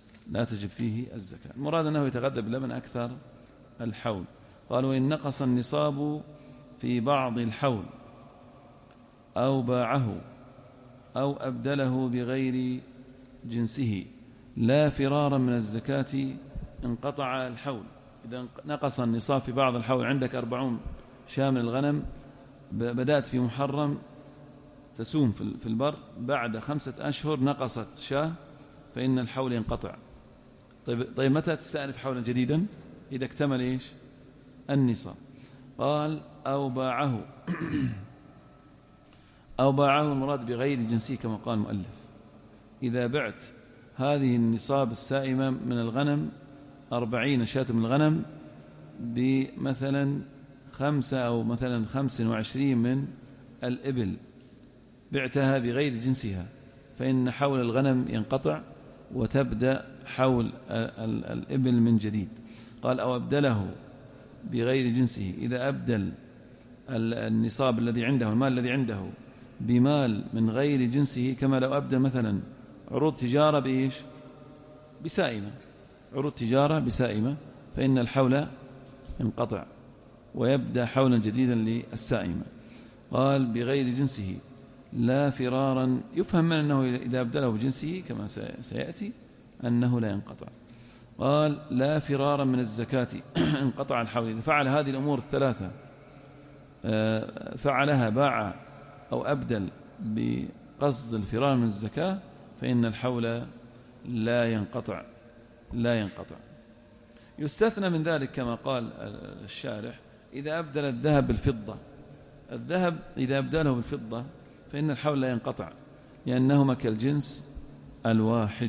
المراد أنه يتغذى باللبن أكثر الحول. قال وإن نقص النصاب في بعض الحول أو باعه أو أبدله بغير جنسه لا فرارا من الزكاة انقطع الحول. إذا نقص النصاب في بعض الحول، عندك 40 شاة من الغنم بدأت في محرم تسوم في البر، بعد 5 أشهر نقصت شاة فإن الحول ينقطع. طيب متى تستأنف حولا جديدا؟ إذا اكتمل إيش؟ النصاب. قال أو باعه أو باعه المراد بغير جنسه كما قال المؤلف. إذا بعت هذه النصاب السائمة من الغنم 40 شاة من الغنم بمثلا 5 أو مثلا 25 من الإبل، بعتها بغير جنسها، فإن حول الغنم ينقطع وتبدأ حول الإبل من جديد. قال أو أبدله بغير جنسه، إذا أبدل النصاب الذي عنده، المال الذي عنده، بمال من غير جنسه، كما لو أبدل مثلا عروض تجارة بإيش؟ بسائمة، عروض تجارة بسائمة، فإن الحول ينقطع ويبدأ حولا جديدا للسائمة. قال بغير جنسه لا فرارا، يفهم من أنه إذا أبدله بجنسه كما سيأتي أنه لا ينقطع. قال لا فرارا من الزكاة انقطع الحول. إذا فعل هذه الأمور الثلاثة، فعلها باع أو أبدل بقصد الفرار من الزكاة، فإن الحول لا ينقطع. يستثنى من ذلك كما قال الشارح إذا أبدل الذهب بالفضة. الذهب إذا أبدله بالفضة فإن الحول لا ينقطع، لأنهما كالجنس الواحد.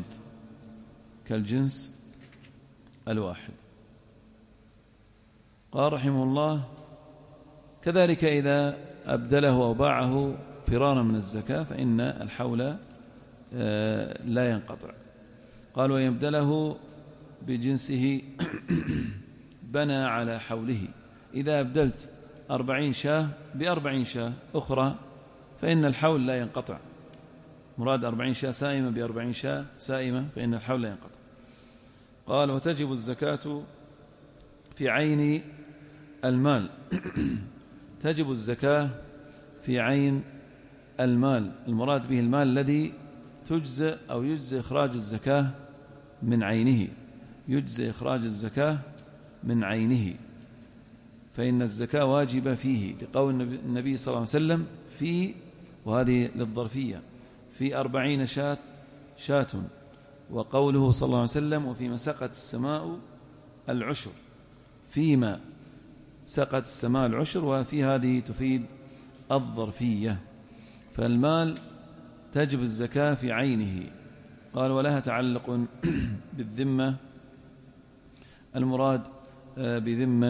قال رحمه الله كذلك إذا أبدله أو باعه فرارا من الزكاة فإن الحول لا ينقطع. قال ويبدله بجنسه بنى على حوله. إذا أبدلت 40 شاة ب40 شاة أخرى فإن الحول لا ينقطع. مراد 40 شاة سائمة ب40 شاة سائمة، فإن الحول لا ينقطع. قال وتجب الزكاة في عين المال. تجب الزكاة في عين المال، المراد به المال الذي تجزئ أو يجزئ إخراج الزكاة من عينه، يجزئ إخراج الزكاة من عينه، فإن الزكاة واجبة فيه، لقول النبي صلى الله عليه وسلم فيه، وهذه للظرفية، في 40 شاة، وقوله صلى الله عليه وسلم وفيما سقت السماء العشر، فيما سقت السماء العشر، وفي هذه تفيد الظرفية. فالمال تجب الزكاة في عينه. قال ولها تعلق بالذمة، المراد بذمة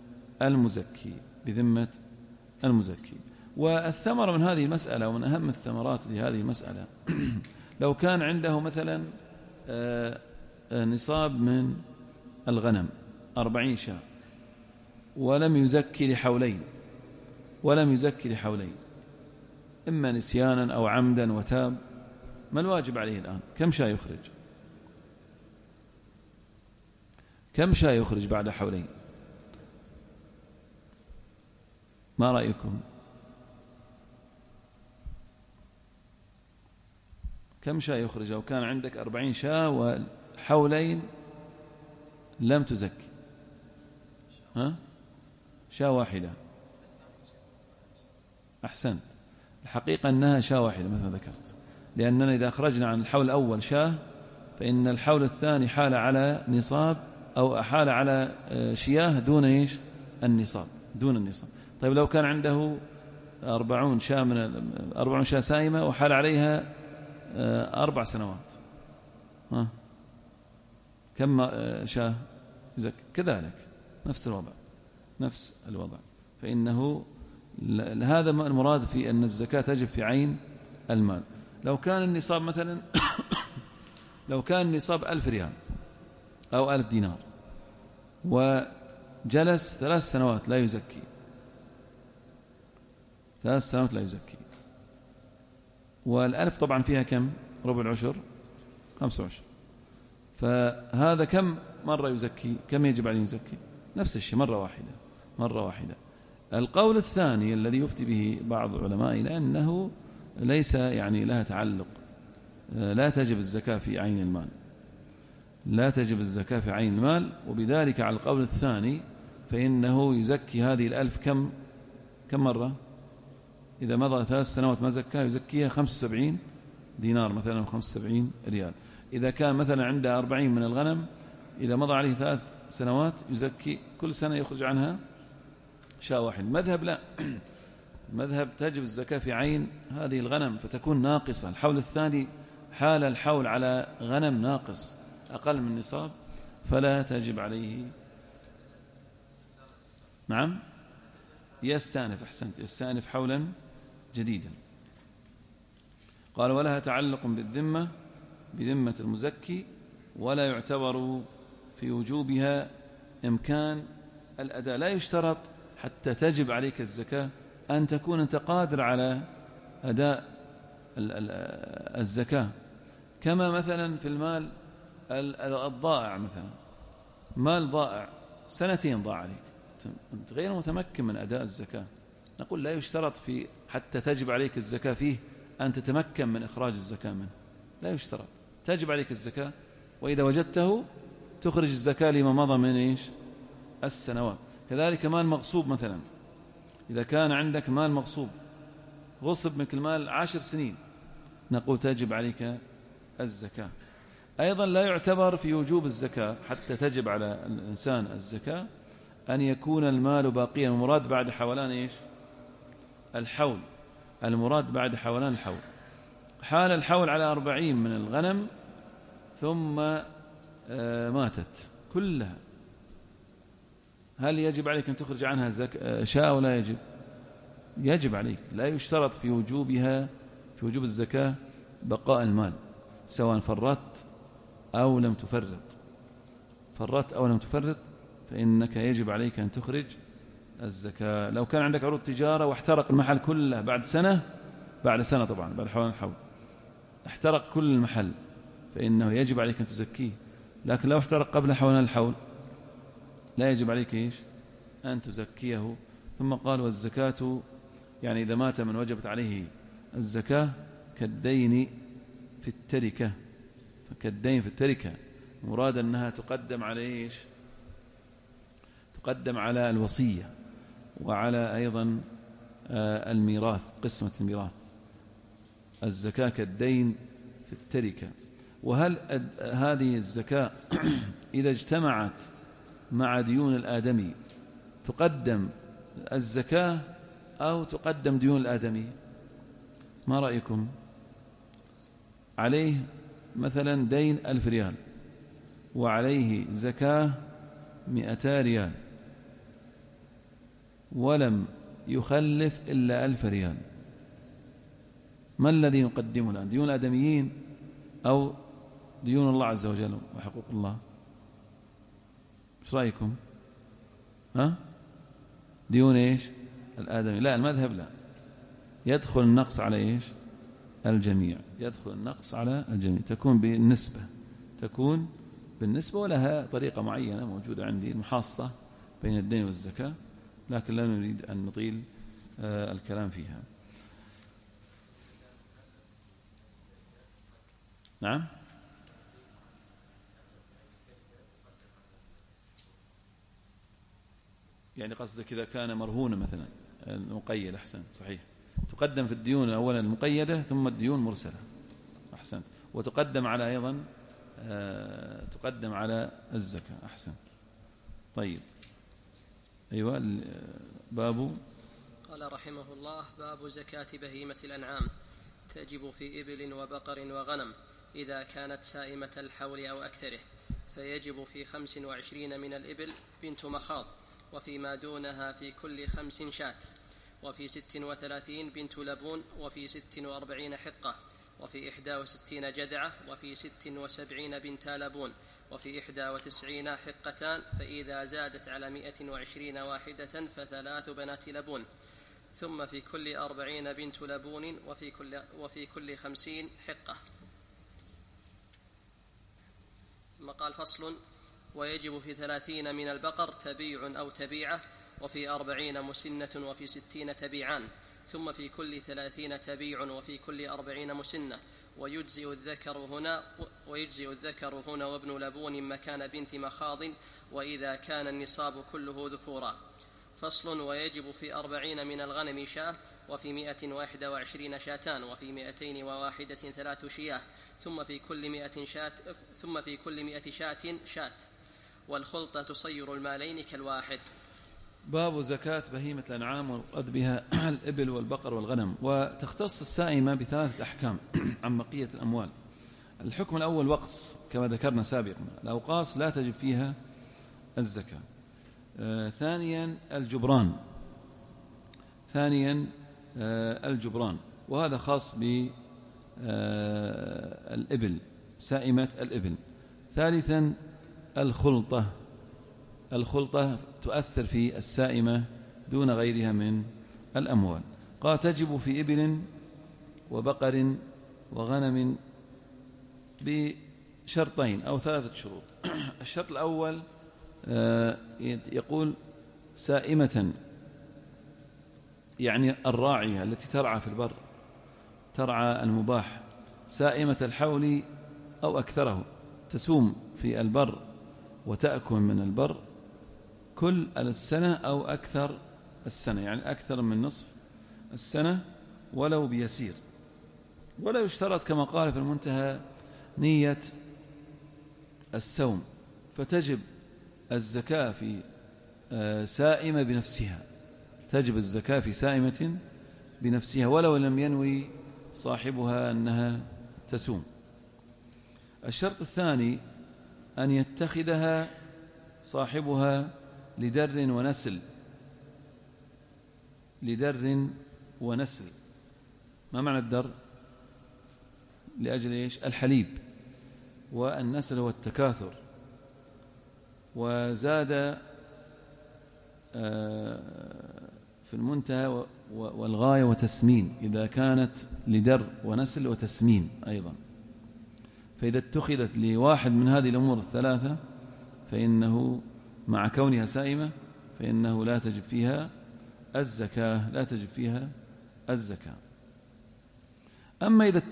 المزكي. والثمرة من هذه المسألة ومن أهم الثمرات لهذه المسألة لو كان عنده مثلا نصاب من الغنم 40 شاة ولم يزكي لحولين، إما نسيانا أو عمدا وتاب، ما الواجب عليه الآن؟ كم شاة يخرج بعد حولين؟ ما رأيكم؟ كم شاة يخرج لو كان عندك 40 شاة وحولين لم تزكي؟ شاة واحدة. أحسنت، الحقيقة أنها شاة واحدة مثل ما ذكرت، لأننا إذا أخرجنا عن الحول الأول شاة فإن الحول الثاني حال على نصاب أو حال على شياه دون النصاب. طيب لو كان عنده 40 شاة سائمة وحال عليها 4 سنوات، كم شاة يزكي؟ كذلك نفس الوضع. فإنه هذا المراد في أن الزكاة تجب في عين المال. لو كان النصاب مثلا لو كان النصاب 1000 ريال أو 1000 دينار وجلس 3 سنوات لا يزكي، 3 سنوات لا يزكي، والألف طبعا فيها كم؟ ربع العشر 25. فهذا كم مرة يزكي؟ كم يجب عليه يزكي؟ نفس الشيء، مرة واحدة. القول الثاني الذي يفتي به بعض العلماء لأنه ليس يعني لها تعلق، لا تجب الزكاة في عين المال، وبذلك على القول الثاني فإنه يزكي هذه 1000 كم كم مرة؟ إذا مضى 3 سنوات ما زكاها يزكيها 75 دينار مثلا، 75 ريال. إذا كان مثلا عنده 40 من الغنم، إذا مضى عليه 3 سنوات يزكي كل سنة يخرج عنها شاة واحد. المذهب لا، المذهب تجب الزكاة في عين هذه الغنم فتكون ناقصة. الحول الثاني حال الحول على غنم ناقص أقل من نصاب فلا تجب عليه. نعم، يستأنف، أحسنت، يستأنف حولا جديدا. قال ولها تعلق بالذمة، بذمة المزكي، ولا يعتبر في وجوبها إمكان الأداء. لا يشترط حتى تجب عليك الزكاة أن تكون أنت قادر على أداء الزكاة، كما مثلا في المال الضائع، مثلا مال ضائع 2 ضاع عليك، أنت غير متمكن من أداء الزكاة، نقول لا يشترط في حتى تجب عليك الزكاة فيه أن تتمكن من إخراج الزكاة منه، لا يشترط، تجب عليك الزكاة، وإذا وجدته تخرج الزكاة لما مضى من السنوات. كذلك مال مغصوب مثلا، إذا كان عندك مال مغصوب غصب منك المال 10 سنين نقول تجب عليك الزكاة. أيضا لا يعتبر في وجوب الزكاة حتى تجب على الإنسان الزكاة أن يكون المال باقيا. المراد بعد حولان الحول، المراد بعد حولان الحول. حال الحول على 40 من الغنم ثم ماتت كلها، هل يجب عليك أن تخرج عنها شاء ولا يجب؟ يجب عليك، لا يشترط في وجوبها، في وجوب الزكاة بقاء المال، سواء فرطت أو لم تفرط، فرطت أو لم تفرط فإنك يجب عليك أن تخرج الزكاة. لو كان عندك عروض تجارة واحترق المحل كله بعد سنة، بعد سنة طبعا بعد حول الحول احترق كل المحل فإنه يجب عليك أن تزكيه. لكن لو احترق قبل حولان الحول لا يجب عليك أن تزكيه. ثم قال والزكاة يعني إذا مات من وجبت عليه الزكاة كالدين في التركة، فكالدين في التركة مراد أنها تقدم على تقدم على الوصية وعلى أيضا الميراث، قسمة الميراث. الزكاة كالدين في التركة. وهل هذه الزكاة إذا اجتمعت مع ديون الآدمي تقدم الزكاة أو تقدم ديون الآدمي؟ ما رأيكم؟ عليه مثلا دين 1000 ريال وعليه زكاة 200 ريال ولم يخلف إلا 1000 ريال، ما الذي نقدمه الآن؟ ديون الآدميين أو ديون الله عز وجل وحقوق الله؟ ايش رايكم؟ ديون الآدمي. لا، المذهب لا، يدخل النقص على الجميع، يدخل النقص على الجميع، تكون بالنسبة، ولها طريقة معينة موجودة عندي المحاصة بين الدين والزكاة، لكن لا نريد أن نطيل الكلام فيها. نعم، يعني قصدك إذا كان مرهونا مثلا المقيد، أحسن، صحيح، تقدم في الديون أولا المقيدة ثم الديون مرسلة، أحسن، وتقدم على أيضا تقدم على الزكاة، أحسن. طيب، أيوة، باب. قال رحمه الله: باب زكاة بهيمة الأنعام. تجب في إبل وبقر وغنم إذا كانت سائمة الحول أو أكثره، فيجب في 25 من الإبل بنت مخاض، وفيما دونها في كل 5 شاة، وفي 36 بنت لبون، وفي 46 حقة، وفي 61 جذعة، وفي 76 بنتا لبون، وفي 91 حقتان، فإذا زادت على 120 واحدة ف3 بنات لبون، ثم في كل 40 بنت لبون، وفي كل 50 حقة. ثم قال: فصل: ويجب في 30 من البقر تبيع أو تبيعة، وفي 40 مسنة، وفي 60 تبيعان، ثم في كل 30 تبيع، وفي كل 40 مسنة، ويجزئ الذكر هنا وابن لبون مكان بنت مخاض، وإذا كان النصاب كله ذكورا. فصل. ويجب في 40 من الغنم شاة، وفي 121 شاتان، وفي 201 3 شياه، ثم في كل 100 شاة شاة، والخلطة تصير المالين كالواحد. باب زكاة بهيمة الأنعام والقد بها الإبل والبقر والغنم. وتختص السائمة ب3 أحكام عن بقية الأموال. الحكم الأول وقص كما ذكرنا سابقا، الأوقاص لا تجب فيها الزكاة. ثانيا الجبران، وهذا خاص بالإبل، سائمة الإبل. ثالثا الخلطة تؤثر في السائمة دون غيرها من الأموال. قال تجب في إبل وبقر وغنم بشرطين أو 3 شروط. الشرط الأول يقول سائمة، يعني الراعية التي ترعى في البر، ترعى المباح، سائمة الحول أو أكثره، تسوم في البر وتأكل من البر كل السنة أو أكثر السنة، يعني أكثر من نصف السنة ولو بيسير. ولا يشترط كما قال في المنتهى نية السوم، فتجب الزكاة في سائمة بنفسها، تجب الزكاة في سائمة بنفسها ولو لم ينوي صاحبها أنها تسوم. الشرط الثاني أن يتخذها صاحبها لدر ونسل. ما معنى الدر؟ لأجل إيش؟ الحليب، والنسل هو التكاثر. وزاد في المنتهى والغاية وتسمين، إذا كانت لدر ونسل وتسمين أيضا. فإذا اتخذت لواحد من هذه الأمور الثلاثة فإنه مع كونها سائمة فإنه لا تجب فيها الزكاة. أما إذا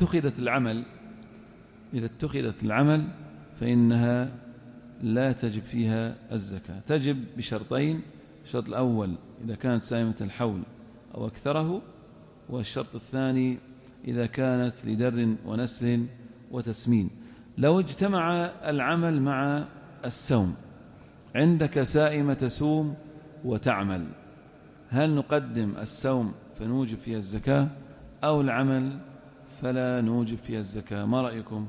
اتخذت العمل فإنها لا تجب فيها الزكاة. تجب بشرطين: الشرط الأول إذا كانت سائمة الحول أو أكثره، والشرط الثاني إذا كانت لدر ونسل وتسمين. لو اجتمع العمل مع السوم، عندك سائمة تسوم وتعمل، هل نقدم السوم فنوجب فيها الزكاة أو العمل فلا نوجب فيها الزكاة؟ ما رأيكم؟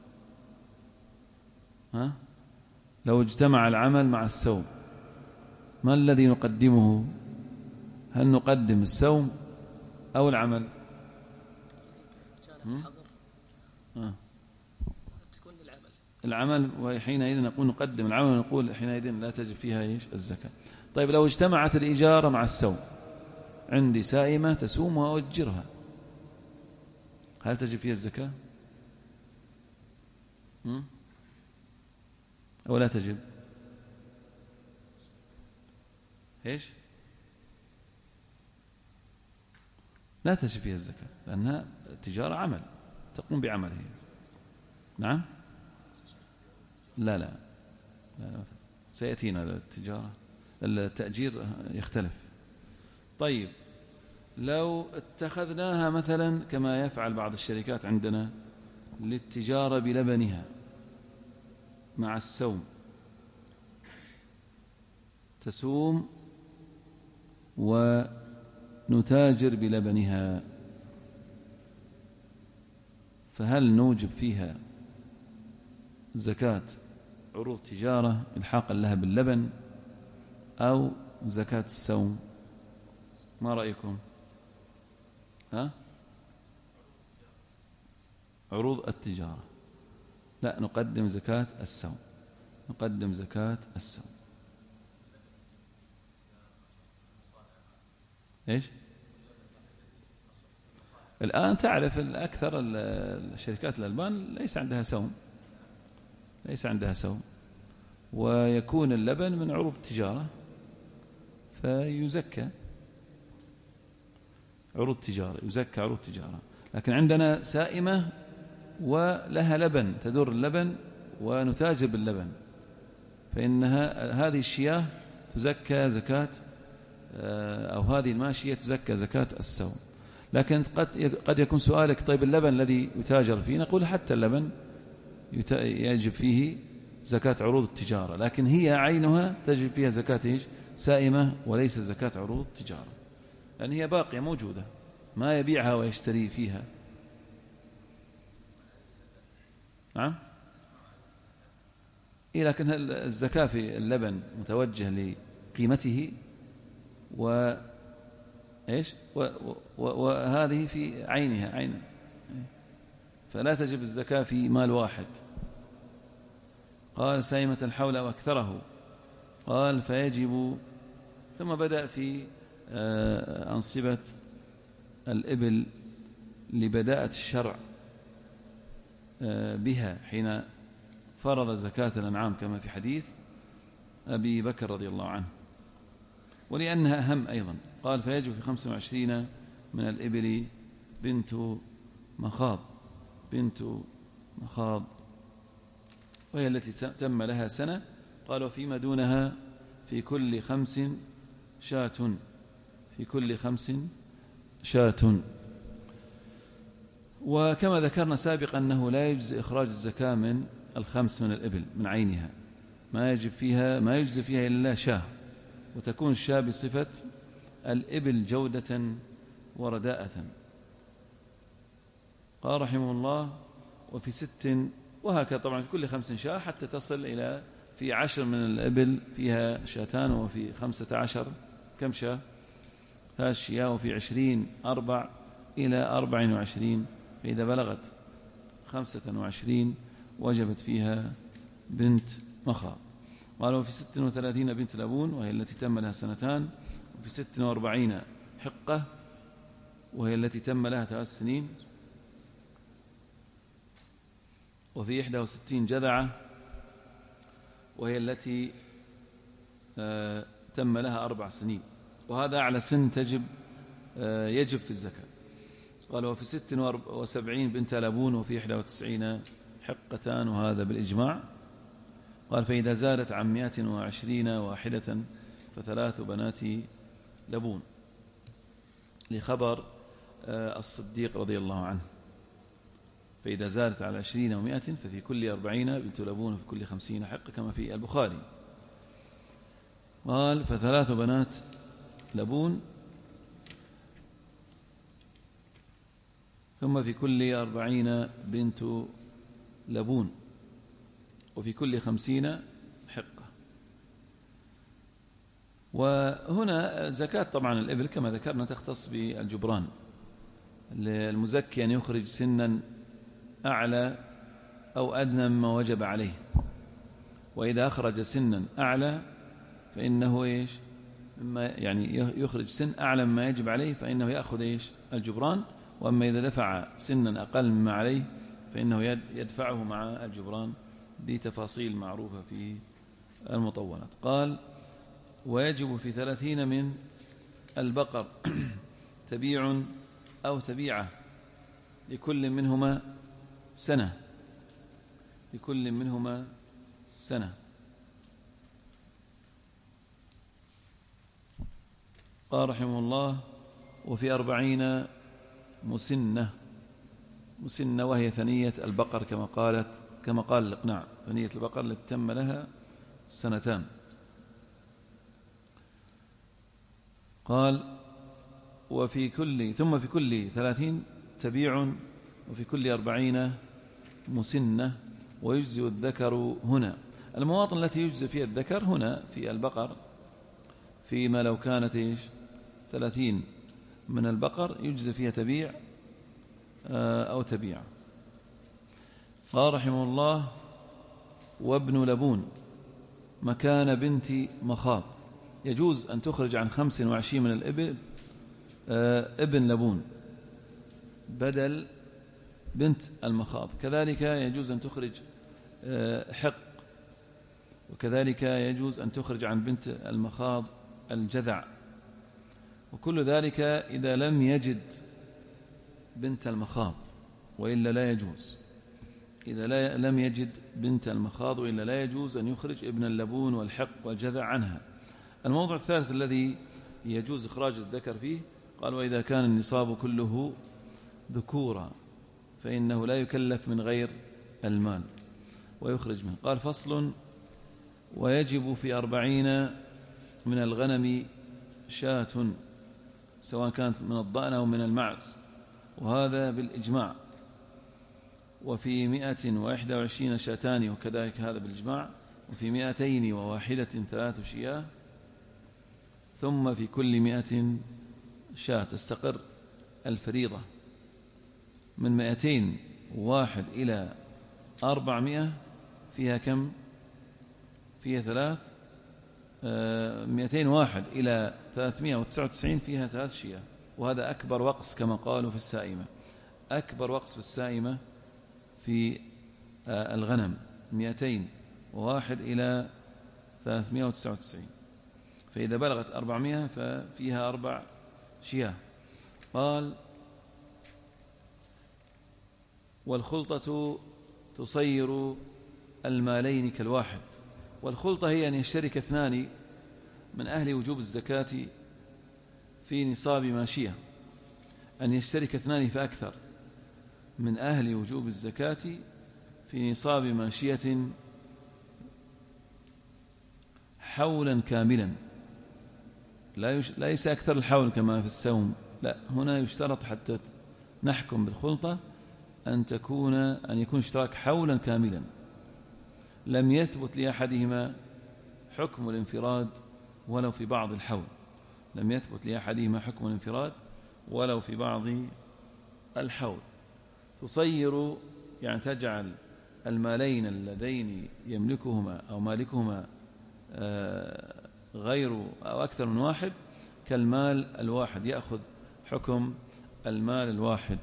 لو اجتمع العمل مع السوم ما الذي نقدمه؟ هل نقدم السوم أو العمل؟ تكون العمل، وحينئذ نقول نقدم العمل، ونقول حينئذ لا تجب فيها الزكاة. طيب لو اجتمعت الإجارة مع السوم، عندي سائمة تسوم وأؤجرها، هل تجب فيها الزكاة أو لا تجب؟ إيش؟ لا تجب فيها الزكاة، لأنها تجارة عمل، تقوم بعمله. نعم؟ لا سيأتينا التجارة، التأجير يختلف. طيب لو اتخذناها مثلا كما يفعل بعض الشركات عندنا للتجارة بلبنها مع السوم، تسوم ونتاجر بلبنها، فهل نوجب فيها زكاة عروض تجارة إلحاقا لها باللبن أو زكاة السوم؟ ما رأيكم؟ عروض التجارة لا، نقدم زكاة السوم، إيش؟ الآن تعرف الأكثر الشركات الألبان ليس عندها سوم، ويكون اللبن من عروض التجارة فيزكى عروض تجارة. لكن عندنا سائمة ولها لبن، تدور اللبن ونتاجر باللبن، فإنها هذه الشياه تزكى زكاة أو هذه الماشية تزكى زكاة السوم. لكن قد يكون سؤالك طيب اللبن الذي يتاجر فيه، نقول حتى اللبن يجب فيه زكاة عروض التجارة، لكن هي عينها تجب فيها زكاة سائمة وليس زكاة عروض التجارة، لأن هي باقية موجودة ما يبيعها ويشتري فيها. نعم. لكن الزكاة في اللبن متوجه لقيمته وهذه في عينها فلا تجب الزكاة في مال واحد. قال سائمة الحول وأكثره. قال فيجب، ثم بدأ في أنصبة الإبل لبداءة الشرع بها حين فرض زكاة الأنعام كما في حديث أبي بكر رضي الله عنه، ولأنها أهم أيضا. قال فيجب في 25 من الإبل بنت مخاض وهي التي تم لها سنة. قال وفيما دونها في كل 5 شاة. وكما ذكرنا سابقا أنه لا يجزي إخراج الزكاة من 5 من الإبل من عينها، ما يجزي فيها إلا شاة، وتكون الشاة بصفة الإبل جودة ورداءة. قال رحمه الله وفي 6، وهكذا طبعا في كل 5 شاة حتى تصل إلى في 10 من الإبل فيها 2 وفي 15 كم شاة 3 شياه، وفي 20 4 إلى 24، فإذا بلغت 25 وجبت فيها بنت مخاض. قالوا في 36 بنت لبون وهي التي تم لها 2 سنين، وفي 46 حقة وهي التي تم لها 3 سنين، وفي 61 جذعة وهي التي تم لها 4 سنين، وهذا أعلى سن يجب في الزكاة. قال وفي 76 بنت لبون وفي 91 حقتان، وهذا بالإجماع. قال فإذا زادت عن 120 واحدة ف3 بنات لبون، لخبر الصديق رضي الله عنه. فإذا زادت على 20 و100 ففي كل 40 بنت لبون وفي كل 50 حقة كما في البخاري. قال ف3 بنات لبون، ثم في كل 40 بنت لبون وفي كل 50 حقة. وهنا زكاة طبعا الإبل كما ذكرنا تختص بالجبران، المزكي أن يخرج سنا أعلى أو أدنى مما وجب عليه، وإذا أخرج سنا أعلى فإنه يعني يخرج سن أعلى مما يجب عليه فإنه يأخذ الجبران، وأما إذا دفع سنا أقل مما عليه فإنه يدفعه مع الجبران بتفاصيل معروفة في المطولات. قال ويجب في 30 من البقر تبيع أو تبيعة لكل منهما سنة. قال رحمه الله وفي 40 مسنة وهي ثنية البقر كما قال الإقناع، ثنية البقر التي تم لها 2 سنين. قال ثم في كل 30 تبيع وفي كل 40 مسنة، ويجزي الذكر هنا. المواطن التي يجزي فيها الذكر هنا في البقر، فيما لو كانت 30 من البقر يجزي فيها تبيع أو تبيع. قال رحمه الله وابن لبون مكان بنت مخاض، يجوز أن تخرج عن 25 من الإبل ابن لبون بدل بنت المخاض. كذلك يجوز أن تخرج حق، وكذلك يجوز أن تخرج عن بنت المخاض الجذع، وكل ذلك إذا لم يجد بنت المخاض وإلا لا يجوز. إذا لم يجد بنت المخاض وإلا لا يجوز أن يخرج ابن اللبون والحق والجذع عنها. الموضوع الثالث الذي يجوز إخراج الذكر فيه؟ قال وإذا كان النصاب كله ذكورا فإنه لا يكلف من غير المال ويخرج منه. قال فصل ويجب في 40 من الغنم شاة سواء كانت من الضأن أو من المعز، وهذا بالإجماع. وفي 121 شاتان وكذلك هذا بالإجماع. وفي 201 3 شياه. ثم في كل 100 شاة تستقر الفريضة. من 201 إلى 400 فيها كم؟ فيها 201 إلى 399 فيها 3 شياه. وهذا أكبر وقص كما قالوا في السائمة، أكبر وقص في السائمة في الغنم 201 إلى 399، فإذا بلغت 400 ففيها 4 شياه. قال والخلطة تصير المالين كالواحد. والخلطة هي أن يشترك 2 من أهل وجوب الزكاة في نصاب ماشية، أن يشترك 2 فأكثر من أهل وجوب الزكاة في نصاب ماشية حولا كاملا، ليس أكثر الحول كما في السوم، لا، هنا يشترط حتى نحكم بالخلطة أن يكون اشتراك حولا كاملا. لم يثبت لأحدهما حكم الانفراد ولو في بعض الحول، لم يثبت لأحدهما حكم الانفراد ولو في بعض الحول. تصير يعني تجعل المالين اللذين يملكهما أو مالكهما غير أو أكثر من واحد كالمال الواحد، يأخذ حكم المال الواحد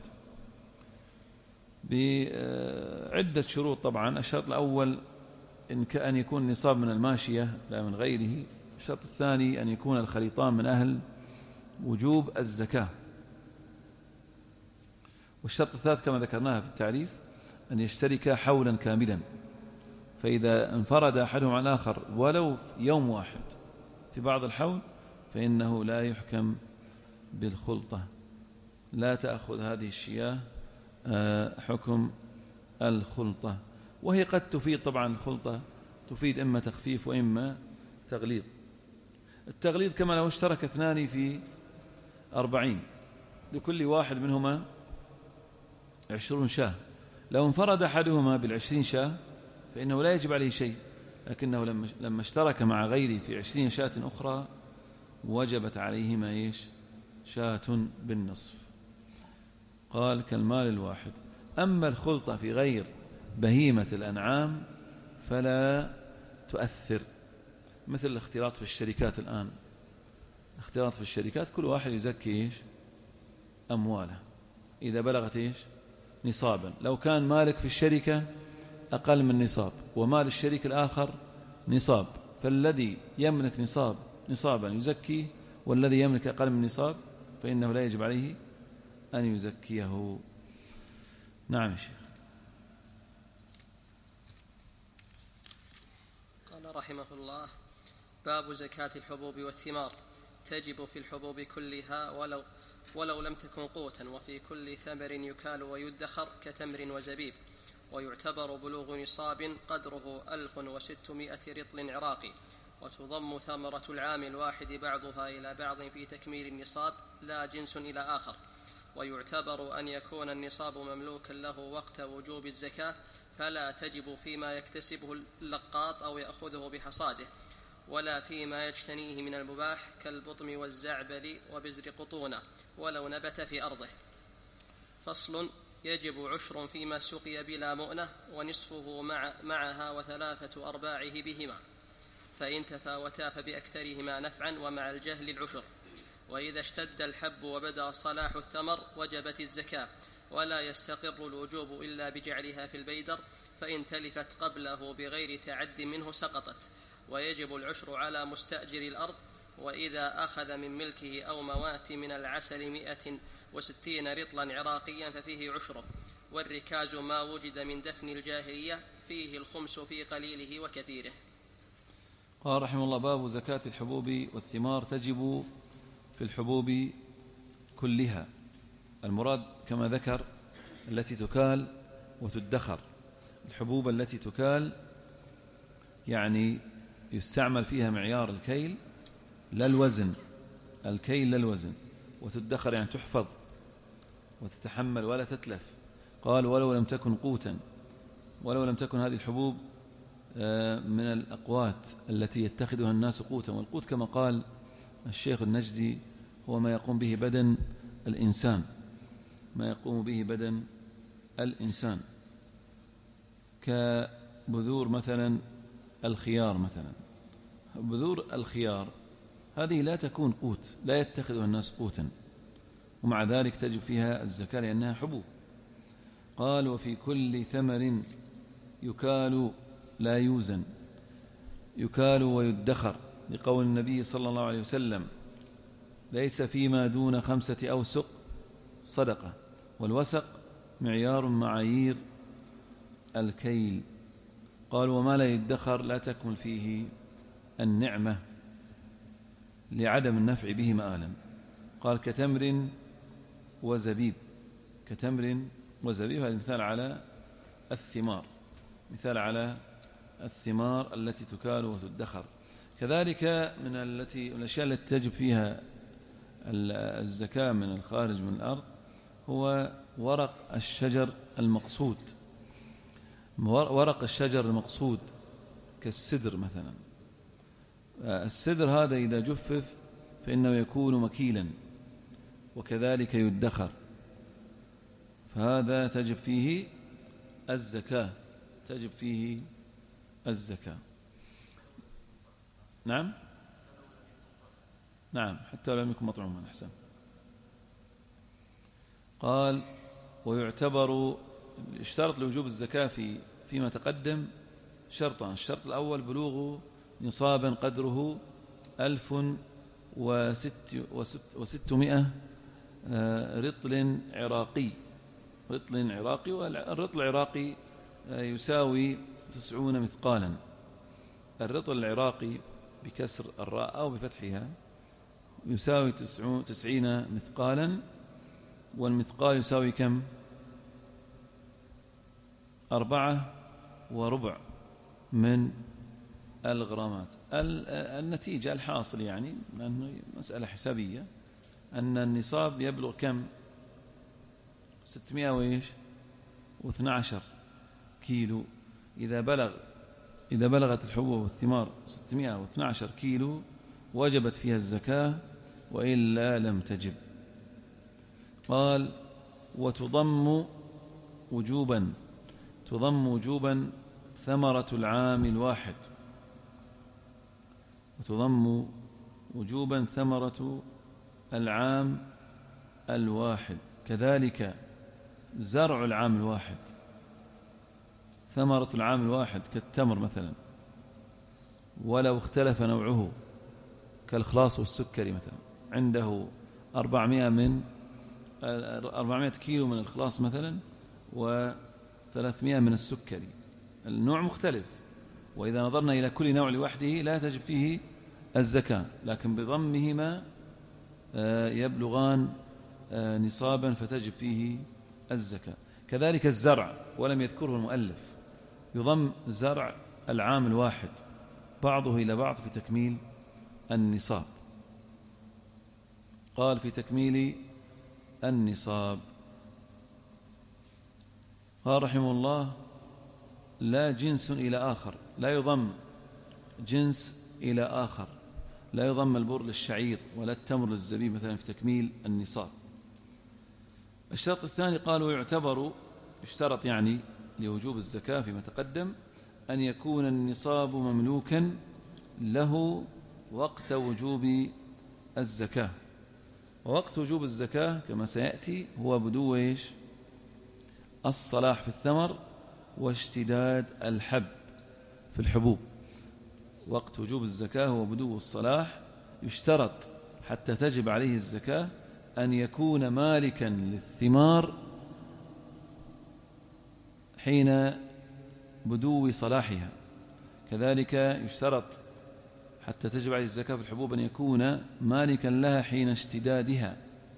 بعدة شروط. طبعا الشرط الأول أن يكون نصاب من الماشية لا من غيره. الشرط الثاني أن يكون الخليطان من أهل وجوب الزكاة. والشرط الثالث كما ذكرناها في التعريف أن يشترك حولا كاملا، فإذا انفرد أحدهم عن الآخر ولو يوم واحد في بعض الحول فإنه لا يحكم بالخلطة، لا تأخذ هذه الشياه حكم الخلطة. وهي قد تفيد، طبعا الخلطة تفيد إما تخفيف وإما تغليظ. التغليظ كما لو اشترك 2 في 40 لكل واحد منهما 20 شاة، لو انفرد أحدهما بال20 شاة فإنه لا يجب عليه شيء، لكنه لما اشترك مع غيره في 20 شاة أخرى وجبت عليهما شاة بالنصف. قال كالمال الواحد. أما الخلطة في غير بهيمة الأنعام فلا تؤثر، مثل الاختلاط في الشركات الآن. الاختلاط في الشركات كل واحد يزكي أمواله إذا بلغت نصابا. لو كان مالك في الشركة أقل من نصاب ومال الشريك الآخر نصاب، فالذي يملك نصابا يزكيه، والذي يملك أقل من نصاب فإنه لا يجب عليه أن يزكيه. نعم يا شيخ. قال رحمه الله: باب زكاة الحبوب والثمار. تجب في الحبوب كلها ولو لم تكن قوتا، وفي كل ثمر يكال ويدخر كتمر وزبيب. ويعتبر بلوغ نصاب قدره 1600 رطل عراقي، وتضم ثمرة العام الواحد بعضها إلى بعض في تكميل النصاب لا جنس إلى آخر. ويعتبر أن يكون النصاب مملوكا له وقت وجوب الزكاة، فلا تجب فيما يكتسبه اللقاط أو يأخذه بحصاده، ولا فيما يجتنيه من المباح كالبطم والزعبل وبزر قطونة ولو نبت في أرضه. فصل: يجب عشر فيما سقي بلا مؤنة، ونصفه معها و3 أرباعه بهما، فإن تفاوتا فبأكثرهما نفعا ومع الجهل العشر. وإذا اشتد الحب وبدا صلاح الثمر وجبت الزكاة، ولا يستقر الوجوب إلا بجعلها في البيدر، فإن تلفت قبله بغير تعد منه سقطت. ويجب العشر على مستأجر الأرض. وإذا أخذ من ملكه أو موات من العسل 160 رطلا عراقيا ففيه عشره. والركاز ما وجد من دفن الجاهلية فيه الخمس في قليله وكثيره. قال رحمه الله: باب زكاة الحبوب والثمار. تجب في الحبوب كلها. المراد كما ذكر التي تكال وتدخر. الحبوب التي تكال يعني يستعمل فيها معيار الكيل لا الوزن، الكيل لا الوزن، وتدخر يعني تحفظ وتتحمل ولا تتلف. قال ولو لم تكن قوتا، ولو لم تكن هذه الحبوب من الأقوات التي يتخذها الناس قوتا. والقوت كما قال الشيخ النجدي هو ما يقوم به بدن الإنسان، ما يقوم به بدن الإنسان، كبذور مثلا الخيار مثلا. بذور الخيار هذه لا تكون قوت، لا يتخذها الناس قوتا، ومع ذلك تجب فيها الزكاة لأنها حبوب. قال وفي كل ثمر يكال لا يوزن، يكال ويدخر، لقول النبي صلى الله عليه وسلم ليس فيما دون 5 أوسق صدقة، والوسق معيار معايير الكيل. قال وما لا يدخر لا تكمل فيه النعمة لعدم النفع به مآلا. قال كتمر وزبيب، كتمر وزبيب، هذا مثال على الثمار، مثال على الثمار التي تكال وتدخر. كذلك من الأشياء التي تجب فيها الزكاة من الخارج من الأرض هو ورق الشجر المقصود، ورق الشجر المقصود كالسدر مثلا. السدر هذا إذا جفف فإنه يكون مكيلا وكذلك يدخر، فهذا تجب فيه الزكاة، تجب فيه الزكاة. نعم نعم، حتى لم يكن مطعوما. أحسن. قال ويعتبر، اشترط لوجوب الزكاة فيما تقدم شرطان. الشرط الأول بلوغ نصابا قدره 1600 رطل عراقي، رطل عراقي، والرطل العراقي يساوي 90 مثقالا. الرطل العراقي بكسر الراء أو بفتحها يساوي 90 مثقالا، والمثقال يساوي كم؟ 4.25 من الغرامات. النتيجة الحاصل يعني لأنه مسألة حسابية أن النصاب يبلغ كم؟ 612 كيلو. إذا بلغت الحبوب والثمار 612 كيلو وجبت فيها الزكاة، وإلا لم تجب. قال وتضم وجوبا ثمرة العام الواحد، وتضم وجوبا ثمرة العام الواحد، كذلك زرع العام الواحد. ثمرة العام الواحد كالتمر مثلا، ولو اختلف نوعه كالخلاص والسكري مثلا، عنده 400 كيلو من الخلاص مثلا و300 من السكري، النوع مختلف، وإذا نظرنا إلى كل نوع لوحده لا تجب فيه الزكاة، لكن بضمهما يبلغان نصابا فتجب فيه الزكاة. كذلك الزرع، ولم يذكره المؤلف، يضم زرع العام الواحد بعضه إلى بعض في تكميل النصاب. قال في تكميل النصاب. قال رحمه الله لا جنس إلى آخر، لا يضم جنس إلى آخر، لا يضم البر للشعير ولا التمر للزبيب مثلا في تكميل النصاب. الشرط الثاني قال ويعتبر، اشترط يعني لوجوب الزكاة فيما تقدم أن يكون النصاب مملوكا له وقت وجوب الزكاة. ووقت وجوب الزكاة كما سيأتي هو بدو الصلاح في الثمر واشتداد الحب في الحبوب. وقت وجوب الزكاة هو بدو الصلاح، يشترط حتى تجب عليه الزكاة أن يكون مالكا للثمار حين بدو صلاحها. كذلك يشترط حتى تجب عليه الزكاة في الحبوب أن يكون مالكا لها حين اشتدادها.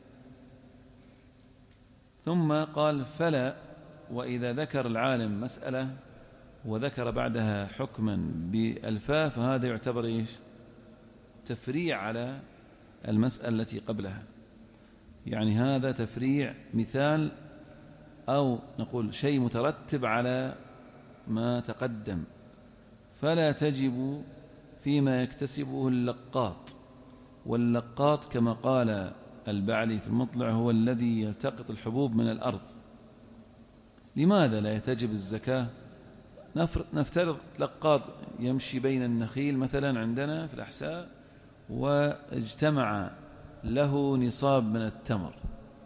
ثم قال فلا، وإذا ذكر العالم مسألة وذكر بعدها حكما بالفاء فهذا يعتبر إيش؟ تفريع على المسألة التي قبلها، يعني هذا تفريع مثال أو نقول شيء مترتب على ما تقدم. فلا تجب فيما يكتسبه اللقاط، واللقاط كما قال البعلي في المطلع هو الذي يلتقط الحبوب من الأرض. لماذا لا تجب الزكاة؟ نفترض لقاط يمشي بين النخيل مثلا عندنا في الأحساء واجتمع له نصاب من التمر،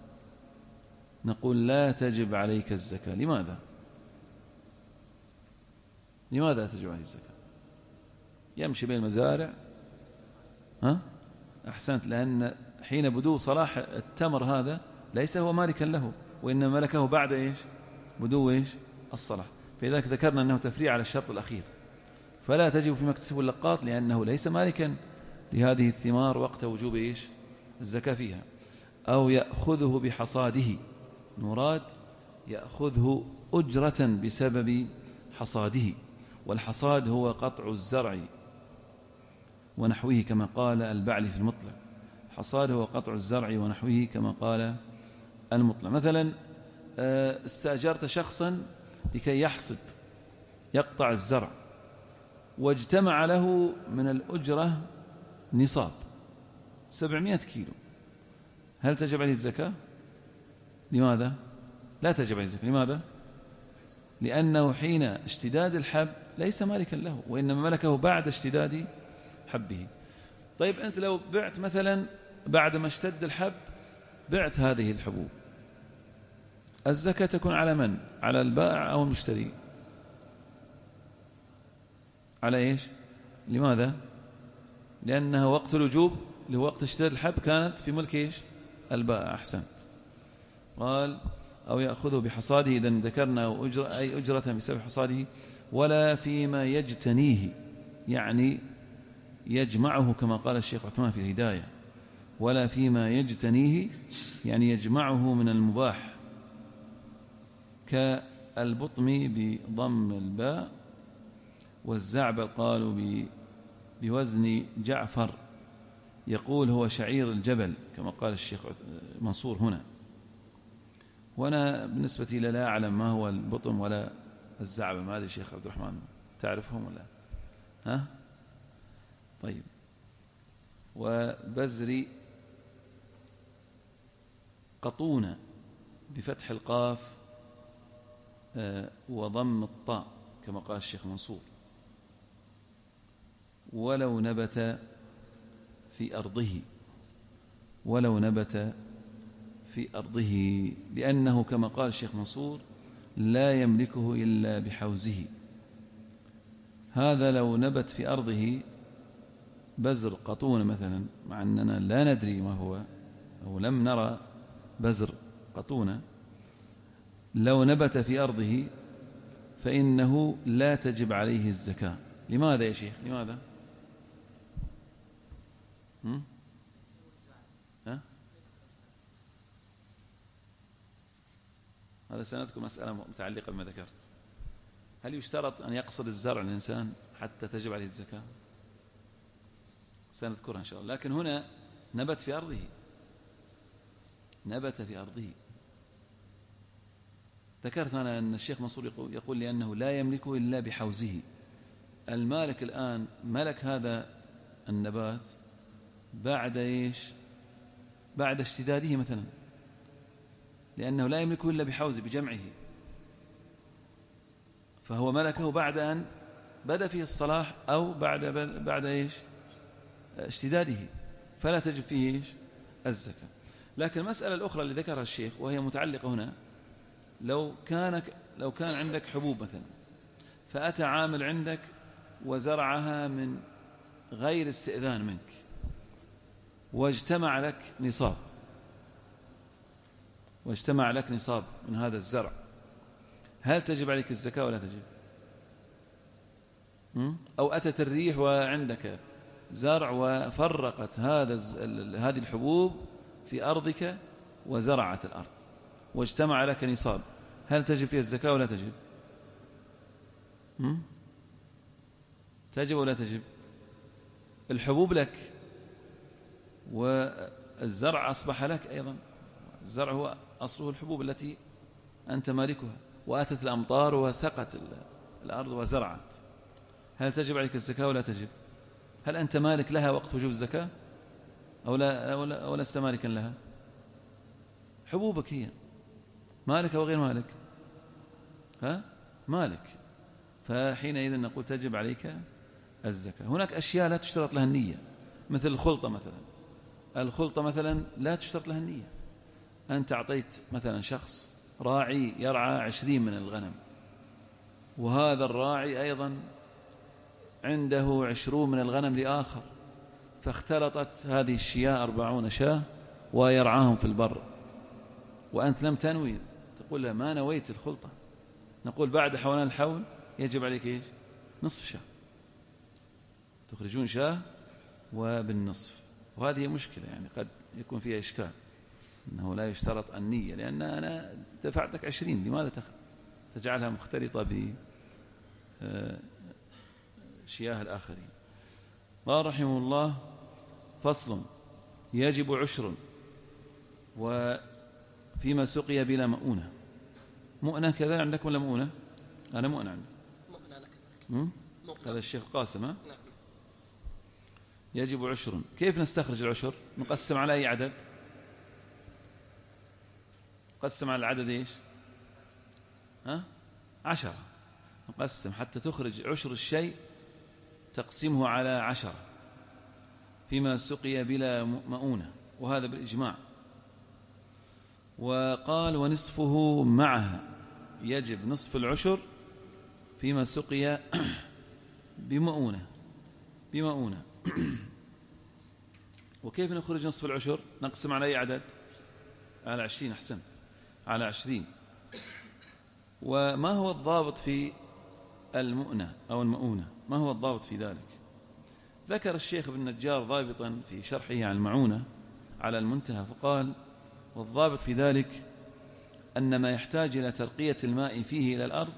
نقول لا تجب عليك الزكاة. لماذا؟ لماذا تجب عليه الزكاة؟ يمشي بين المزارع، أحسنت، لأن حين بدو صلاح التمر هذا ليس هو مالكا له، وإنما ملكه بعد إيش؟ بدو إيش؟ الصلاح. فلذلك ذكرنا أنه تفريع على الشرط الأخير. فلا تجب فيما يكتسبه اللقاط لأنه ليس مالكا لهذه الثمار وقت وجوب إيش؟ الزكاة فيها. أو يأخذه بحصاده، مراد يأخذه أجرة بسبب حصاده، والحصاد هو قطع الزرع ونحوه كما قال البعلي في المطلع. حصاد هو قطع الزرع ونحوه كما قال المطلع. مثلا استأجرت شخصا لكي يحصد يقطع الزرع، واجتمع له من الأجرة نصاب 700 كيلو، هل تجب عليه الزكاة؟ لماذا؟ لا تجب عليه الزكاة. لماذا؟ لأنه حين اشتداد الحب ليس مالكا له، وإنما ملكه بعد اشتداد حبه. طيب أنت لو بعت مثلا بعد ما اشتد الحب بعت هذه الحبوب، الزكاة تكون على من؟ على البائع أو المشتري؟ على إيش؟ لماذا؟ لأنها وقت الوجوب اللي هو وقت اشتداد الحب كانت في ملك إيش؟ البائع. أحسنت. قال أو يأخذه بحصاده، إذن ذكرنا أي أجرة بسبب حصاده. ولا فيما يجتنيه، يعني يجمعه كما قال الشيخ عثمان في الهداية. ولا فيما يجتنيه يعني يجمعه من المباح، كالبطم بضم الباء، والزعبل قالوا بوزن جعفر، يقول هو شعير الجبل كما قال الشيخ منصور هنا. وأنا بالنسبة لي لا أعلم ما هو البطم ولا الزعبل. ما هذا الشيخ عبد الرحمن تعرفهم ولا؟ ها؟ طيب. وبزر قطونة بفتح القاف وضم الطاء كما قال الشيخ منصور. ولو نبت في أرضه، ولو نبت في أرضه، لأنه كما قال الشيخ منصور لا يملكه إلا بحوزه. هذا لو نبت في أرضه بزر قطون مثلا، مع أننا لا ندري ما هو أو لم نرى بزر قطونة، لو نبت في أرضه فإنه لا تجب عليه الزكاة. لماذا يا شيخ؟ لماذا؟ هذا سنذكر مسألة متعلقة بما ذكرت. هل يشترط أن يقصد الزرع الإنسان حتى تجب عليه الزكاة؟ سنذكرها إن شاء الله. لكن هنا نبت في أرضه، نبت في أرضه. ذكرت أنا أن الشيخ منصور يقول لأنه لا يملكه إلا بحوزه. المالك الآن ملك هذا النبات بعد إيش؟ بعد اشتداده مثلا، لأنه لا يملكه إلا بحوزه بجمعه، فهو ملكه بعد أن بدأ فيه الصلاح أو بعد إيش؟ اشتداده، فلا تجب فيه إيش؟ الزكاة. لكن المسألة الأخرى اللي ذكرها الشيخ وهي متعلقة هنا، لو كان عندك حبوب مثلا، فأتى عامل عندك وزرعها من غير استئذان منك، واجتمع لك نصاب من هذا الزرع، هل تجب عليك الزكاة ولا تجب؟ أو أتت الريح وعندك زرع وفرقت هذه الحبوب في أرضك وزرعت الأرض واجتمع لك نصاب، هل تجب فيها الزكاة ولا تجب؟ تجب ولا تجب؟ الحبوب لك والزرع أصبح لك أيضا. الزرع هو أصله الحبوب التي أنت مالكها، وأتت الأمطار وسقت الأرض وزرعت، هل تجب عليك الزكاة ولا تجب؟ هل أنت مالك لها وقت وجوب الزكاة أو لست مالكا لها؟ حبوبك هي مالك أو غير مالك؟ مالك، فحينئذ نقول تجب عليك الزكاة. هناك أشياء لا تشترط لها النية، مثل الخلطة مثلا. الخلطة مثلا لا تشترط لها النية. أنت أعطيت مثلا شخص راعي يرعى 20 من الغنم، وهذا الراعي أيضا عنده 20 من الغنم لآخر، فاختلطت هذه الشياء 40 شاة ويرعاهم في البر، وأنت لم تنوي، تقول له ما نويت الخلطة. نقول بعد حولان الحول يجب عليك إيش؟ نصف شاة، تخرجون شاة وبالنصف. وهذه مشكلة يعني قد يكون فيها إشكال، أنه لا يشترط النية، لأن أنا دفعت لك 20، لماذا تجعلها مختلطة بشياه الآخرين؟ قال رحمه الله: فصل: يجب عشر وفيما سقي بلا مؤونة. مؤنة كذا عندكم ولا مؤونة؟ أنا مؤنة عندي. مؤنة كذلك. هذا الشيخ قاسم. نعم. يجب عشر. كيف نستخرج العشر؟ نقسم على أي عدد؟ نقسم على العدد إيش؟ 10. نقسم حتى تخرج عشر الشيء، تقسمه على 10 فيما سقي بلا مؤونة، وهذا بالإجماع. وقال: ونصفه معها، يجب نصف العشر فيما سقي بمؤونة. وكيف نخرج نصف العشر؟ نقسم على أي عدد؟ على 20. أحسنت، على 20. وما هو الضابط في المؤنة أو المؤونة؟ ما هو الضابط في ذلك؟ ذكر الشيخ ابن النجار ضابطا في شرحه عن المعونة على المنتهى، فقال: والضابط في ذلك أن ما يحتاج إلى ترقية الماء فيه إلى الأرض،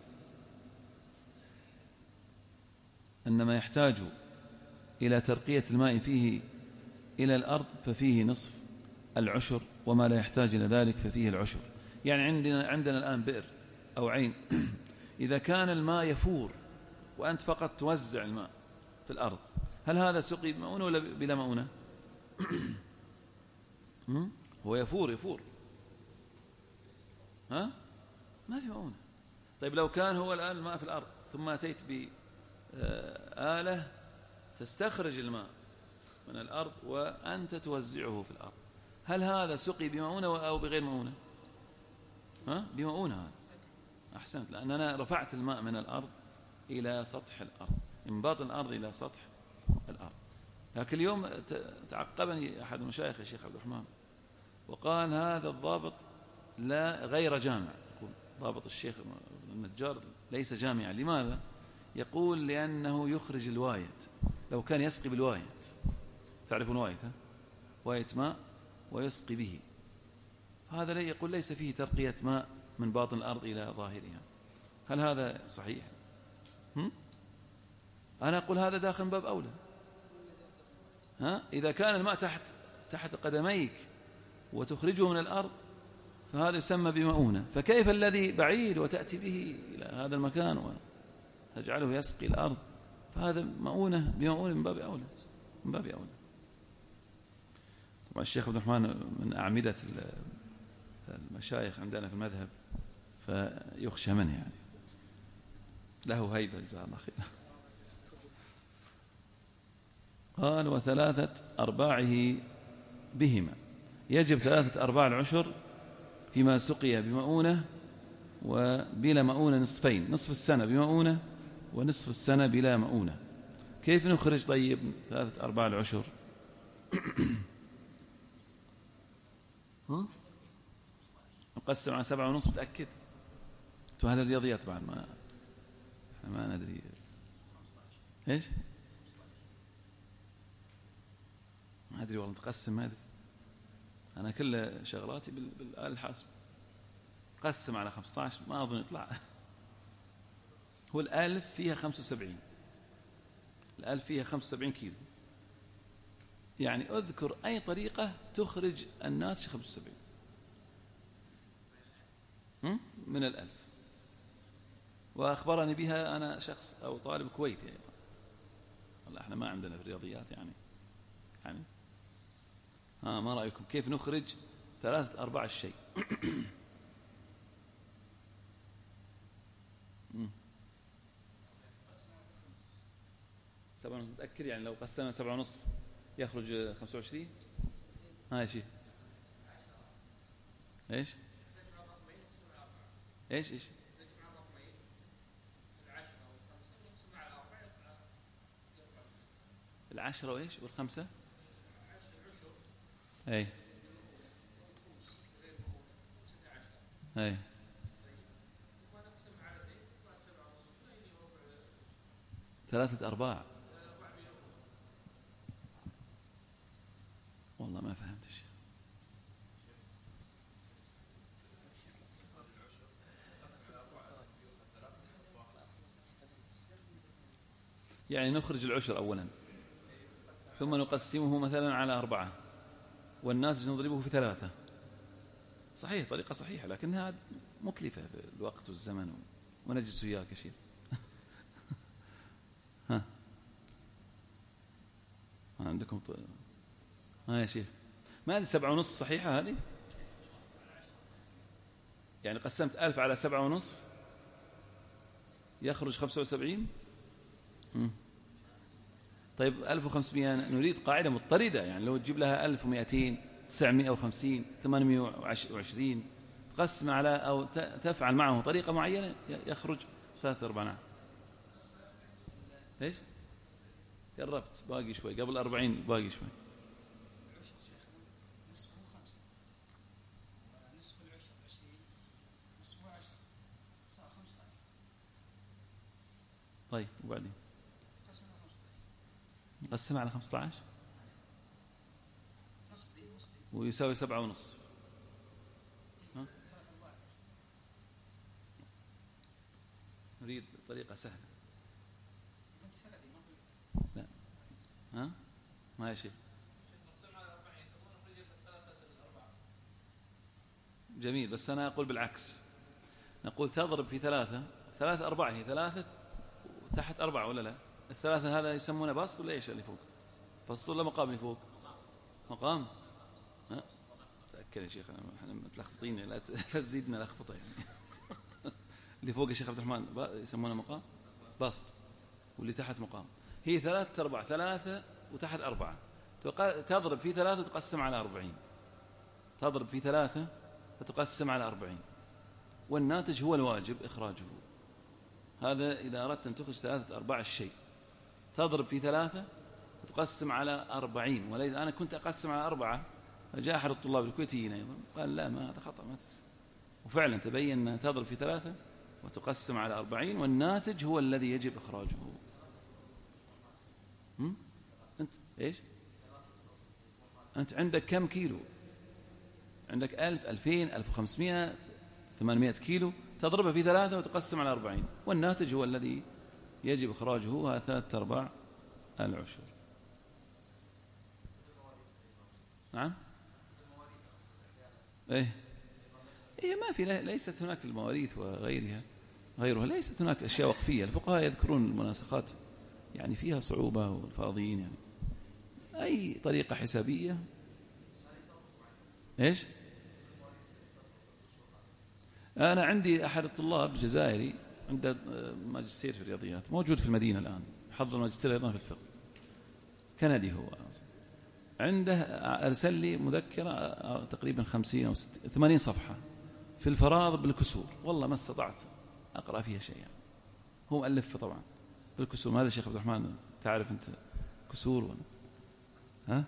إلى الأرض ففيه نصف العشر، وما لا يحتاج إلى ذلك ففيه العشر. يعني عندنا الآن بئر أو عين، إذا كان الماء يفور وأنت فقط توزع الماء في الأرض، هل هذا سقي بمؤونة ولا بلا مؤونة؟ هو يفور ما في مؤونة. طيب لو كان هو الآن الماء في الأرض، ثم أتيت بآلة تستخرج الماء من الأرض وأنت توزعه في الأرض، هل هذا سقي بمؤونة أو بغير مؤونة؟ بمؤونة هذا. أحسنت، لأن أنا رفعت الماء من الأرض إلى سطح الأرض، من باطن الأرض إلى سطح الأرض. لكن اليوم تعقبني أحد المشايخ الشيخ عبد الرحمن وقال: هذا الضابط لا غير جامع. يقول ضابط الشيخ النجار ليس جامعا. لماذا؟ يقول: لأنه يخرج الوايت. لو كان يسقي بالوايت، تعرفون وايت؟ وايت ماء ويسقي به، هذا يقول ليس فيه ترقية ماء من باطن الأرض إلى ظاهرها. هل هذا صحيح؟ أنا أقول هذا داخل باب أولى. إذا كان الماء تحت قدميك وتخرجه من الأرض فهذا يسمى بمؤونة، فكيف الذي بعيد وتأتي به إلى هذا المكان وتجعله يسقي الأرض؟ فهذا مؤونة بمؤونة من باب أولى. طبعا الشيخ عبد الرحمن من أعمدة المشايخ عندنا في المذهب، فيخشى منه، يعني له هيبة، جزاه الله خير. قال: وثلاثة أرباعه بهما، يجب 3/4 العشر فيما سقي بمؤونة وبلا مؤونة نصفين، نصف السنة بمؤونة ونصف السنة بلا مؤونة. كيف نخرج طيب 3/4 العشر؟ نقسم على 7.5. متأكد؟ أهل الرياضيات بعد ما ندري إيش ما أدري والله تقسم، ما أدري أنا كل شغلاتي بالآلة الحاسبة. قسم على 15 ما أظن يطلع. هو الألف فيها 75، الألف فيها 75 كيلو، يعني أذكر أي طريقة تخرج الناتج 75 من الألف. وأخبرني بها أنا شخص أو طالب كويتي أيضا. والله إحنا ما عندنا في الرياضيات يعني ما رأيكم كيف نخرج 3/4 الشيء؟ سبعة متأكد يعني لو قسمنا 7.5 يخرج 25. هاي شيء ايش 10 وايش وال5 اي 3/4. والله ما فهمت الشيء. يعني نخرج العشر أولا ثم نقسمه مثلا على 4 والناتج نضربه في 3. صحيح، طريقة صحيحة، لكنها مكلفة في الوقت والزمن ونجلس وياك يا شيخ. ها عندكم يا شيخ ما هذه 7.5 صحيحة هذه؟ يعني قسمت 1000 على 7.5 يخرج 75. طيب 1500 نريد قاعدة مضطردة، يعني لو تجيب لها 1200 950 820 تقسم على أو تفعل معه طريقة معينة يخرج 3/4. ايش قربت، باقي شوي قبل 40 باقي شوي. طيب وبعدين قسم على 15 ويساوي 7.5. نريد طريقة سهلة. لا ما هي شيء جميل، بس أنا أقول بالعكس، نقول تضرب في 3/4 هي 3 وتحت 4 ولا لا؟ 3 هذا يسمونه بسط ولا إيش اللي فوق؟ بسط ولا مقام اللي فوق؟ مقام. تأكد يا شيخ احنا متلخبطين، لا تزيدنا لخبطة يعني. اللي فوق يا شيخ عبد الرحمن يسمونه مقام بسط، واللي تحت مقام. هي 3/4 3 وتحت 4 تضرب في 3 وتقسم على 40. تضرب في 3 وتقسم على 40 والناتج هو الواجب إخراجه. هذا إذا أردت أن تخرج 3/4 الشيء تضرب في 3 وتقسم على 40. وليس أنا كنت أقسم على 4 فجاء أحد الطلاب الكويتيين أيضا قال لا ما هذا خطأ وفعلا تبين أنها تضرب في 3 وتقسم على 40 والناتج هو الذي يجب إخراجه. أنت إيش أنت عندك كم كيلو؟ عندك 1000 2000 1500 800 كيلو، تضربها في 3 وتقسم على 40 والناتج هو الذي يجب إخراجه. هذا 3/4 العشر. نعم إيه ما في، ليست هناك المواريث غيرها ليست هناك أشياء وقفية. الفقهاء يذكرون المناسخات يعني فيها صعوبة والفاضيين يعني أي طريقة حسابية. إيش أنا عندي أحد الطلاب الجزائري عنده ماجستير في الرياضيات موجود في المدينة الآن، حضر ماجستير أيضا في الفقه، كندي هو، عنده أرسل لي مذكرة تقريبا 50 أو 80 صفحة في الفرائض بالكسور. والله ما استطعت أقرأ فيها شيء يعني. هو مؤلف طبعا بالكسور. ماذا شيخ عبد الرحمن تعرف أنت كسور ولا ها؟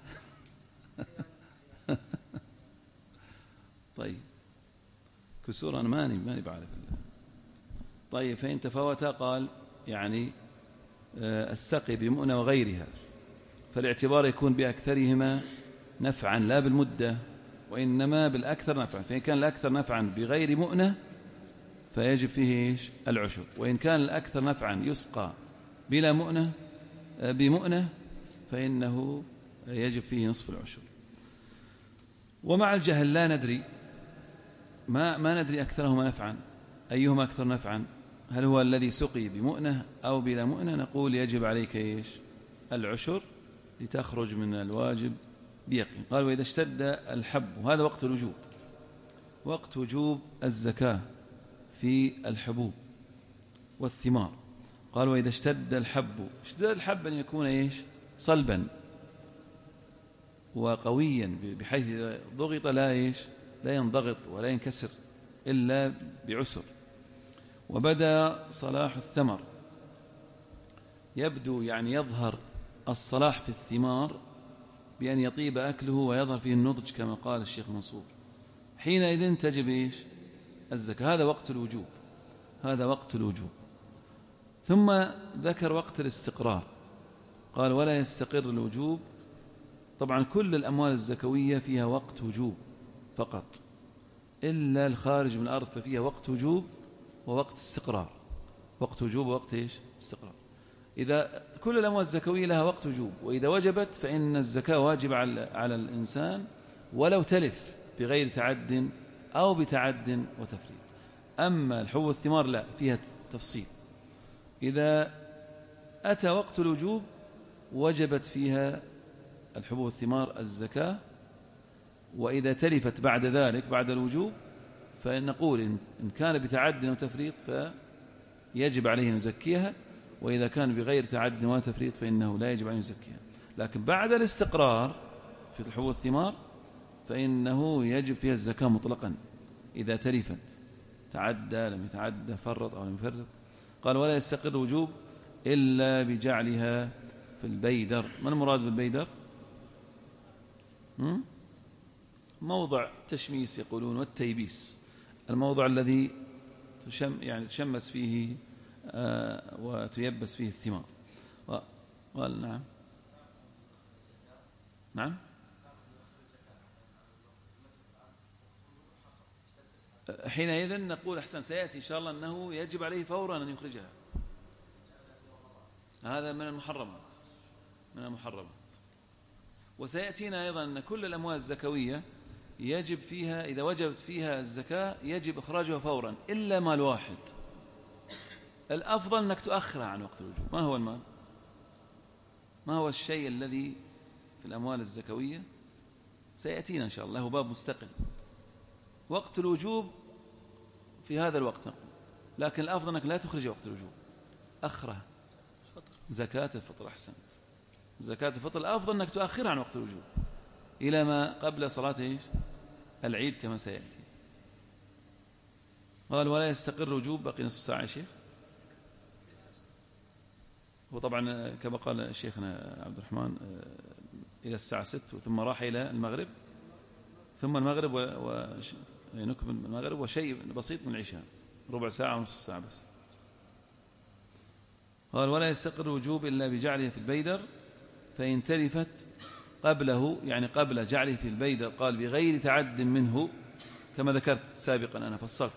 طيب كسور أنا ماني بعرف. طيب فإن تفاوتا قال يعني السقي بمؤنة وغيرها فالاعتبار يكون بأكثرهما نفعا لا بالمدة، وإنما بالأكثر نفعا. فإن كان الأكثر نفعا بغير مؤنة فيجب فيه العشر، وإن كان الأكثر نفعا يسقى بلا مؤنة بمؤنة فإنه يجب فيه نصف العشر. ومع الجهل لا ندري، ما ندري أكثرهما نفعا، أيهما أكثر نفعا، هل هو الذي سقي بمؤنة أو بلا مؤنة؟ نقول يجب عليك العشر لتخرج من الواجب بيقين. قال وإذا اشتد الحب، وهذا وقت الوجوب، وقت وجوب الزكاة في الحبوب والثمار. قال وإذا اشتد الحب، اشتد الحب أن يكون صلبا وقويا بحيث إذا ضغط لا ينضغط ولا ينكسر إلا بعسر. وبدأ صلاح الثمر، يبدو يظهر الصلاح في الثمار بأن يطيب أكله ويظهر فيه النضج كما قال الشيخ منصور، حينئذ تجب الزكاة. هذا وقت الوجوب. ثم ذكر وقت الاستقرار، قال ولا يستقر الوجوب. طبعا كل الأموال الزكوية فيها وقت وجوب فقط، إلا الخارج من الأرض ففيها وقت وجوب ووقت استقرار. وقت وجوب ووقت استقرار. إذا كل الأموال الزكوية لها وقت وجوب، وإذا وجبت فإن الزكاة واجب على الإنسان ولو تلف بغير تعد أو بتعد وتفريط. أما الحبوب والثمار لا، فيها تفصيل. إذا أتى وقت الوجوب وجبت فيها الحبوب والثمار الزكاة، وإذا تلفت بعد ذلك بعد الوجوب فنقول إن كان بتعد وتفريط فيجب عليه أن يزكيها، وإذا كان بغير تعد وتفريط فإنه لا يجب أن يزكيها. لكن بعد الاستقرار في الحبوب والثمار فإنه يجب فيها الزكاة مطلقا إذا تلفت، تعدى لم يتعدى، فرط أو لم يفرط. قال ولا يستقر وجوب إلا بجعلها في البيدر. ما المراد بالبيدر؟ موضع تشميس يقولون، والتيبيس الموضع الذي تشمس فيه وتيبس فيه الثمار. قال نعم حينئذ نقول أحسن، سيأتي إن شاء الله أنه يجب عليه فورا أن يخرجها. هذا من المحرمات. وسيأتينا أيضا أن كل الأموال الزكوية يجب فيها إذا وجبت فيها الزكاة يجب إخراجها فورا إلا مال واحد. الأفضل أنك تؤخرها عن وقت الوجوب. ما هو المال؟ ما هو الشيء الذي في الأموال الزكوية؟ سيأتينا إن شاء الله، هو باب مستقل. وقت الوجوب في هذا الوقت نقول، لكن الأفضل أنك لا تخرج وقت الوجوب، أخره. زكاة الفطر، أحسنت. زكاة الفطر الأفضل أنك تؤخرها عن وقت الوجوب إلى ما قبل صلاة العيد كما سيأتي. قال ولا يستقر الوجوب، بقي نصف ساعة يا شيخ. وطبعا كما قال شيخنا عبد الرحمن إلى الساعة 6، ثم راح إلى المغرب، ثم المغرب ونكمل المغرب وشيء بسيط من العشاء، ربع ساعة ونصف ساعة بس. قال ولا يستقر الوجوب إلا بجعله في البيدر، فإن تلفت قبله، قبل جعله في البيدر، قال بغير تعد منه كما ذكرت سابقا أنا فصلت،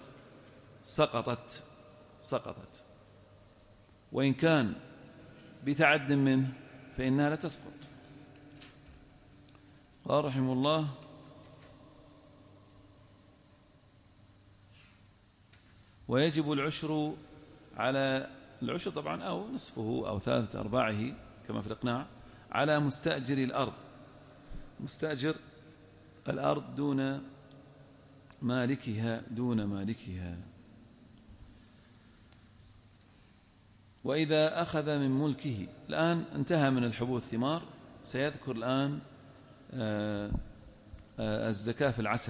سقطت. وإن كان بتعد منه فإنها لا تسقط. قال رحمه الله ويجب العشر على العشر طبعا أو نصفه أو 3/4 كما في الإقناع على مستأجر الأرض. مستأجر الأرض دون مالكها وإذا أخذ من ملكه. الآن انتهى من الحبوب والثمار، سيذكر الآن الزكاة في العسل.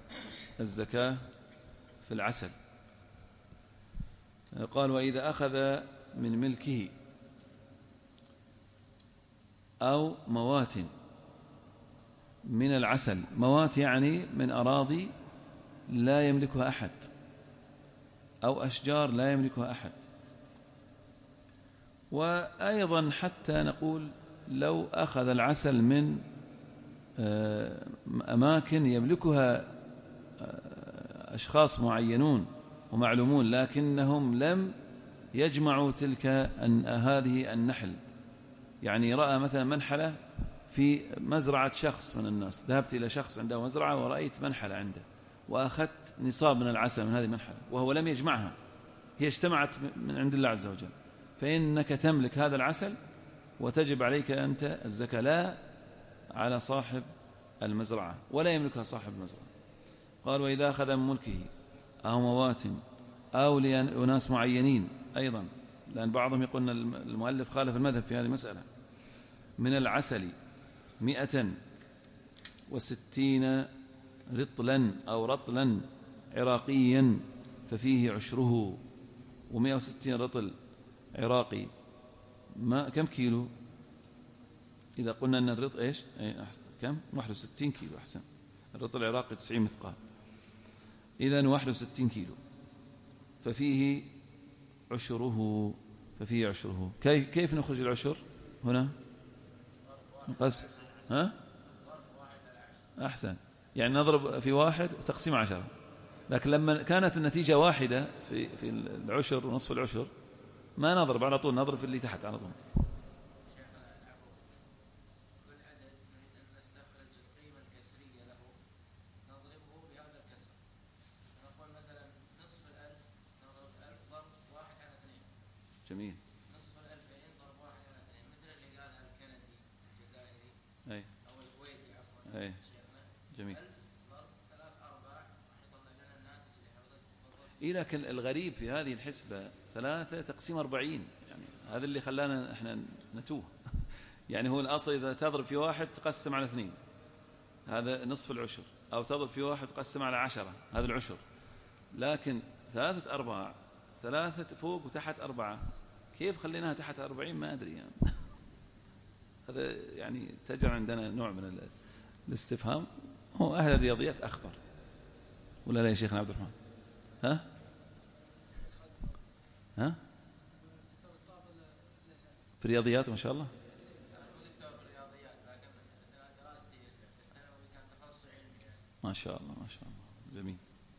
قال وإذا أخذ من ملكه أو موات من العسل، موات من أراضي لا يملكها أحد أو أشجار لا يملكها أحد. وأيضا حتى نقول لو أخذ العسل من أماكن يملكها أشخاص معينون ومعلومون، لكنهم لم يجمعوا تلك هذه النحل، يعني رأى مثلا منحلة في مزرعة شخص من الناس، ذهبت إلى شخص عنده مزرعة ورأيت منحلة عنده وأخذت نصاب من العسل من هذه المنحلة وهو لم يجمعها، هي اجتمعت من عند الله عز وجل، فإنك تملك هذا العسل وتجب عليك أنت الزكاة، لا على صاحب المزرعة، ولا يملكها صاحب المزرعة. قال وإذا أخذ من ملكه أو موات أو لأناس معينين أيضا، لأن بعضهم يقول أن المؤلف خالف المذهب في هذه المسألة، من العسل 160 رطلا أو رطلا عراقيا ففيه عشره، 160 رطل عراقي ما كم كيلو؟ إذا قلنا أن الرطل إيش؟ كم؟ 61 كيلو. أحسن، الرطل العراقي 90 مثقال، إذن 61 كيلو ففيه عشره، كيف نخرج العشر هنا؟ نقص أحسن، يعني نضرب في 1 وتقسيم 10. لكن لما كانت النتيجة واحدة في العشر ونصف العشر ما نضرب على طول، نضرب في اللي تحت على طول. جميل. نصف الألفين ضرب 1 على 2 مثل اللي قالها الكندي الجزائري أو الكويتي عفوا شيخنا. جميل. 1000 ضرب 3 4 راح يطلع لنا الناتج اللي حضرتك تفضلت. لكن الغريب في هذه الحسبة 3 تقسيم 40، يعني هذا اللي خلانا احنا نتوه. يعني هو الأصل إذا تضرب في 1 تقسم على 2، هذا نصف العشر، أو تضرب في 1 تقسم على 10، هذا العشر. لكن 3 أرباع، 3 فوق وتحت 4، كيف خليناها تحت 40 ما أدري يعني. هذا يعني تجعل عندنا نوع من الاستفهام. هو أهل الرياضيات أخبر ولا لا يا شيخنا عبد الرحمن؟ ها في الرياضيات ما شاء الله. ما شاء الله ما شاء الله، جميل.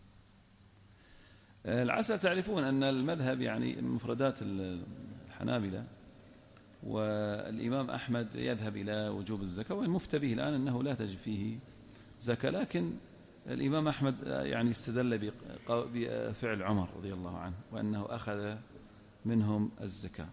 العسل تعرفون أن المذهب يعني مفردات الحنابلة، والإمام أحمد يذهب إلى وجوب الزكاة، والمفتى به الآن أنه لا تجب فيه زكاة، لكن الإمام أحمد يعني استدل بفعل عمر رضي الله عنه وأنه أخذ منهم الزكاة.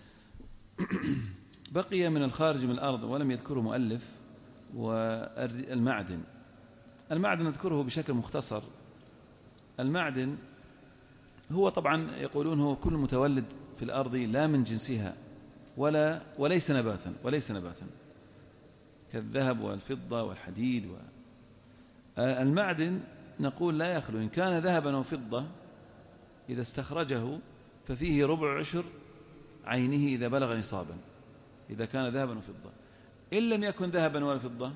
بقي من الخارج من الأرض ولم يذكره مؤلف، والمعدن. المعدن نذكره بشكل مختصر. المعدن هو طبعا يقولون هو كل متولد في الأرض لا من جنسها وليس نباتا كالذهب والفضة والحديد المعدن نقول لا يخلو، إن كان ذهبا وفضة إذا استخرجه ففيه ربع عشر عينه إذا بلغ نصابا، إذا كان ذهبا وفضة. إن لم يكن ذهبا ولا فضة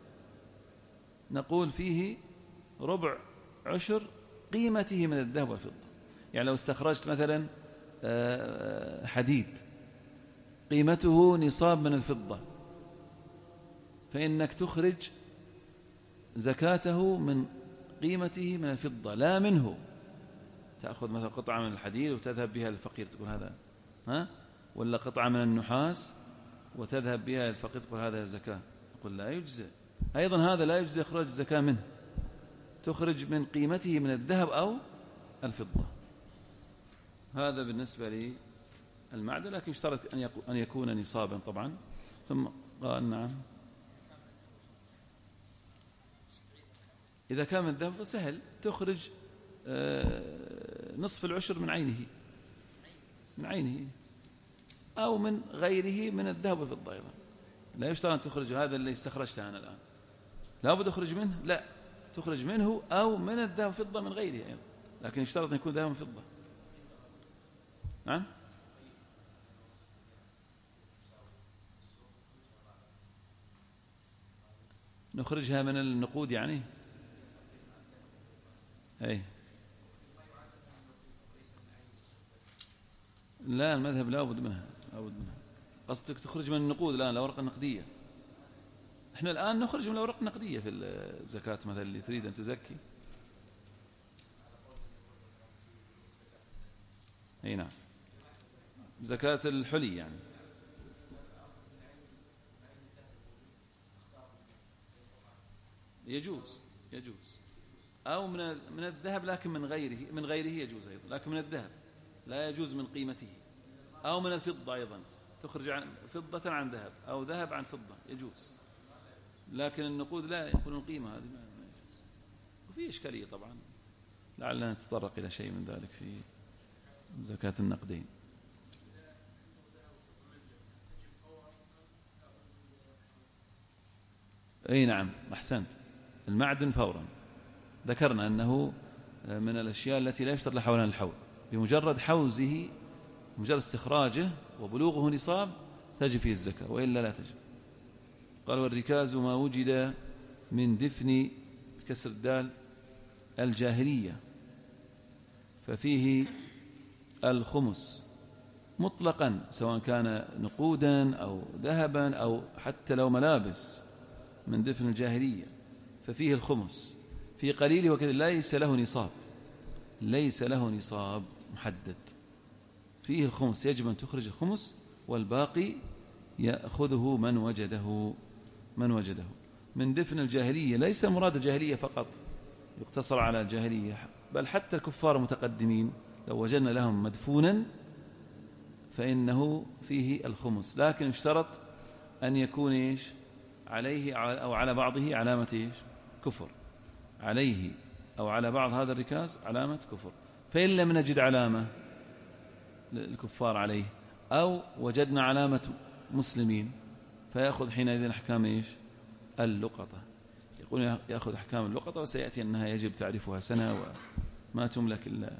نقول فيه ربع عشر قيمته من الذهب والفضة. يعني لو استخرجت مثلا حديد قيمته نصاب من الفضة، فإنك تخرج زكاته من قيمته من الفضة لا منه. تأخذ مثلا قطعة من الحديد وتذهب بها للفقير تقول هذا ولا قطعة من النحاس وتذهب بها للفقير تقول هذا زكاة، تقول لا يجزئ. أيضا هذا لا يجزئ إخراج الزكاة منه، تخرج من قيمته من الذهب أو الفضة. هذا بالنسبة للمعدن، لكن اشترط أن يكون نصابا طبعا. ثم قال نعم إذا كان من الذهب فسهل، تخرج نصف العشر من عينه أو من غيره من الذهب والفضة. أيضا لا يشترط أن تخرج هذا اللي استخرجته أنا الآن، لا بد أخرج منه، لا تخرج منه أو من الذهب والفضة من غيره أيضا، لكن يشترط أن يكون ذهب وفضة. نعم نخرجها من النقود يعني. أي لا، المذهب لا بد منها. قصدك تخرج من النقود الآن الأوراق النقدية؟ احنا الآن نخرج من الأوراق النقدية في الزكاة مثلا اللي تريد أن تزكي. اي نعم، زكاة الحلي يعني. يجوز أو من الذهب، لكن من غيره يجوز أيضا، لكن من الذهب لا يجوز من قيمته. أو من الفضة أيضا، تخرج عن فضة عن ذهب أو ذهب عن فضة يجوز، لكن النقود لا يكون القيمة هذه ما يجوز. وفي إشكالية طبعا، لعلنا نتطرق إلى شيء من ذلك في زكاة النقدين. أي نعم أحسنت، المعدن فورا ذكرنا أنه من الأشياء التي لا يشترط لها حولان الحول، بمجرد حوزه، مجرد استخراجه وبلوغه نصاب تجب فيه الزكاة، وإلا لا تجب. قال والركاز ما وجد من دفن بكسر الدال الجاهلية ففيه الخمس مطلقا، سواء كان نقودا أو ذهبا أو حتى لو ملابس من دفن الجاهلية ففيه الخمس في قليله وكذا، ليس له نصاب محدد، فيه الخمس، يجب أن تخرج الخمس، والباقي يأخذه من وجده. من دفن الجاهلية ليس مراد الجاهلية فقط يقتصر على الجاهلية، بل حتى الكفار المتقدمين لو وجدنا لهم مدفونا فإنه فيه الخمس، لكن اشترط أن يكون عليه أو على بعضه علامة كفر، عليه أو على بعض هذا الركاز علامة كفر. فإن لم نجد علامة الكفار عليه أو وجدنا علامة مسلمين فيأخذ حينئذ أحكام اللقطة. يقول يأخذ أحكام اللقطة، وسيأتي أنها يجب تعرفها سنة وما تملك إلا.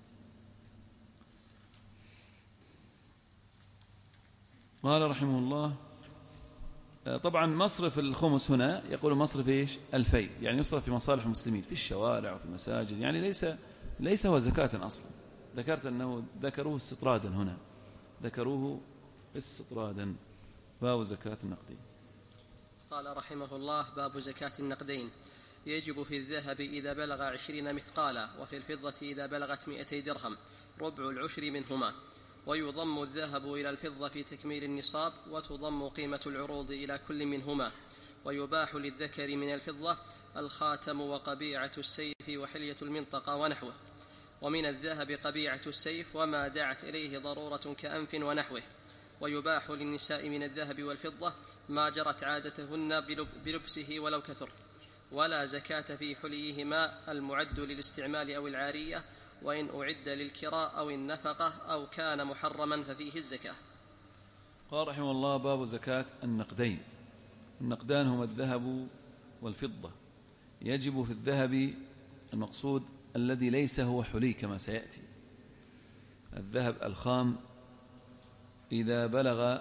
قال رحمه الله طبعا مصرف الخمس هنا يقول مصرف الفيء، يعني يصرف في مصالح المسلمين في الشوارع وفي المساجد، يعني ليس هو زكاة أصلا. ذكرت أنه ذكروه استطرادا، هنا ذكروه استطرادا. باب زكاة النقدين. قال رحمه الله باب زكاة النقدين. يجب في الذهب إذا بلغ 20 مثقالا، وفي الفضة إذا بلغت 200 درهم، ربع العشر منهما. ويضم الذهب إلى الفضة في تكميل النصاب، وتضم قيمة العروض إلى كل منهما. ويباح للذكر من الفضة الخاتم وقبيعة السيف وحلية المنطقة ونحوه. ومن الذهب قبيعة السيف وما دعت إليه ضرورة كأنف ونحوه. ويباح للنساء من الذهب والفضة ما جرت عادتهن بلبسه ولو كثر. ولا زكاة في حليهما المعد للاستعمال أو العارية، وإن أعد للكراء أو النفقة أو كان محرما ففيه الزكاة. قال رحمه الله باب زكاة النقدين. النقدان هما الذهب والفضة. يجب في الذهب المقصود الذي ليس هو حلي كما سيأتي، الذهب الخام إذا بلغ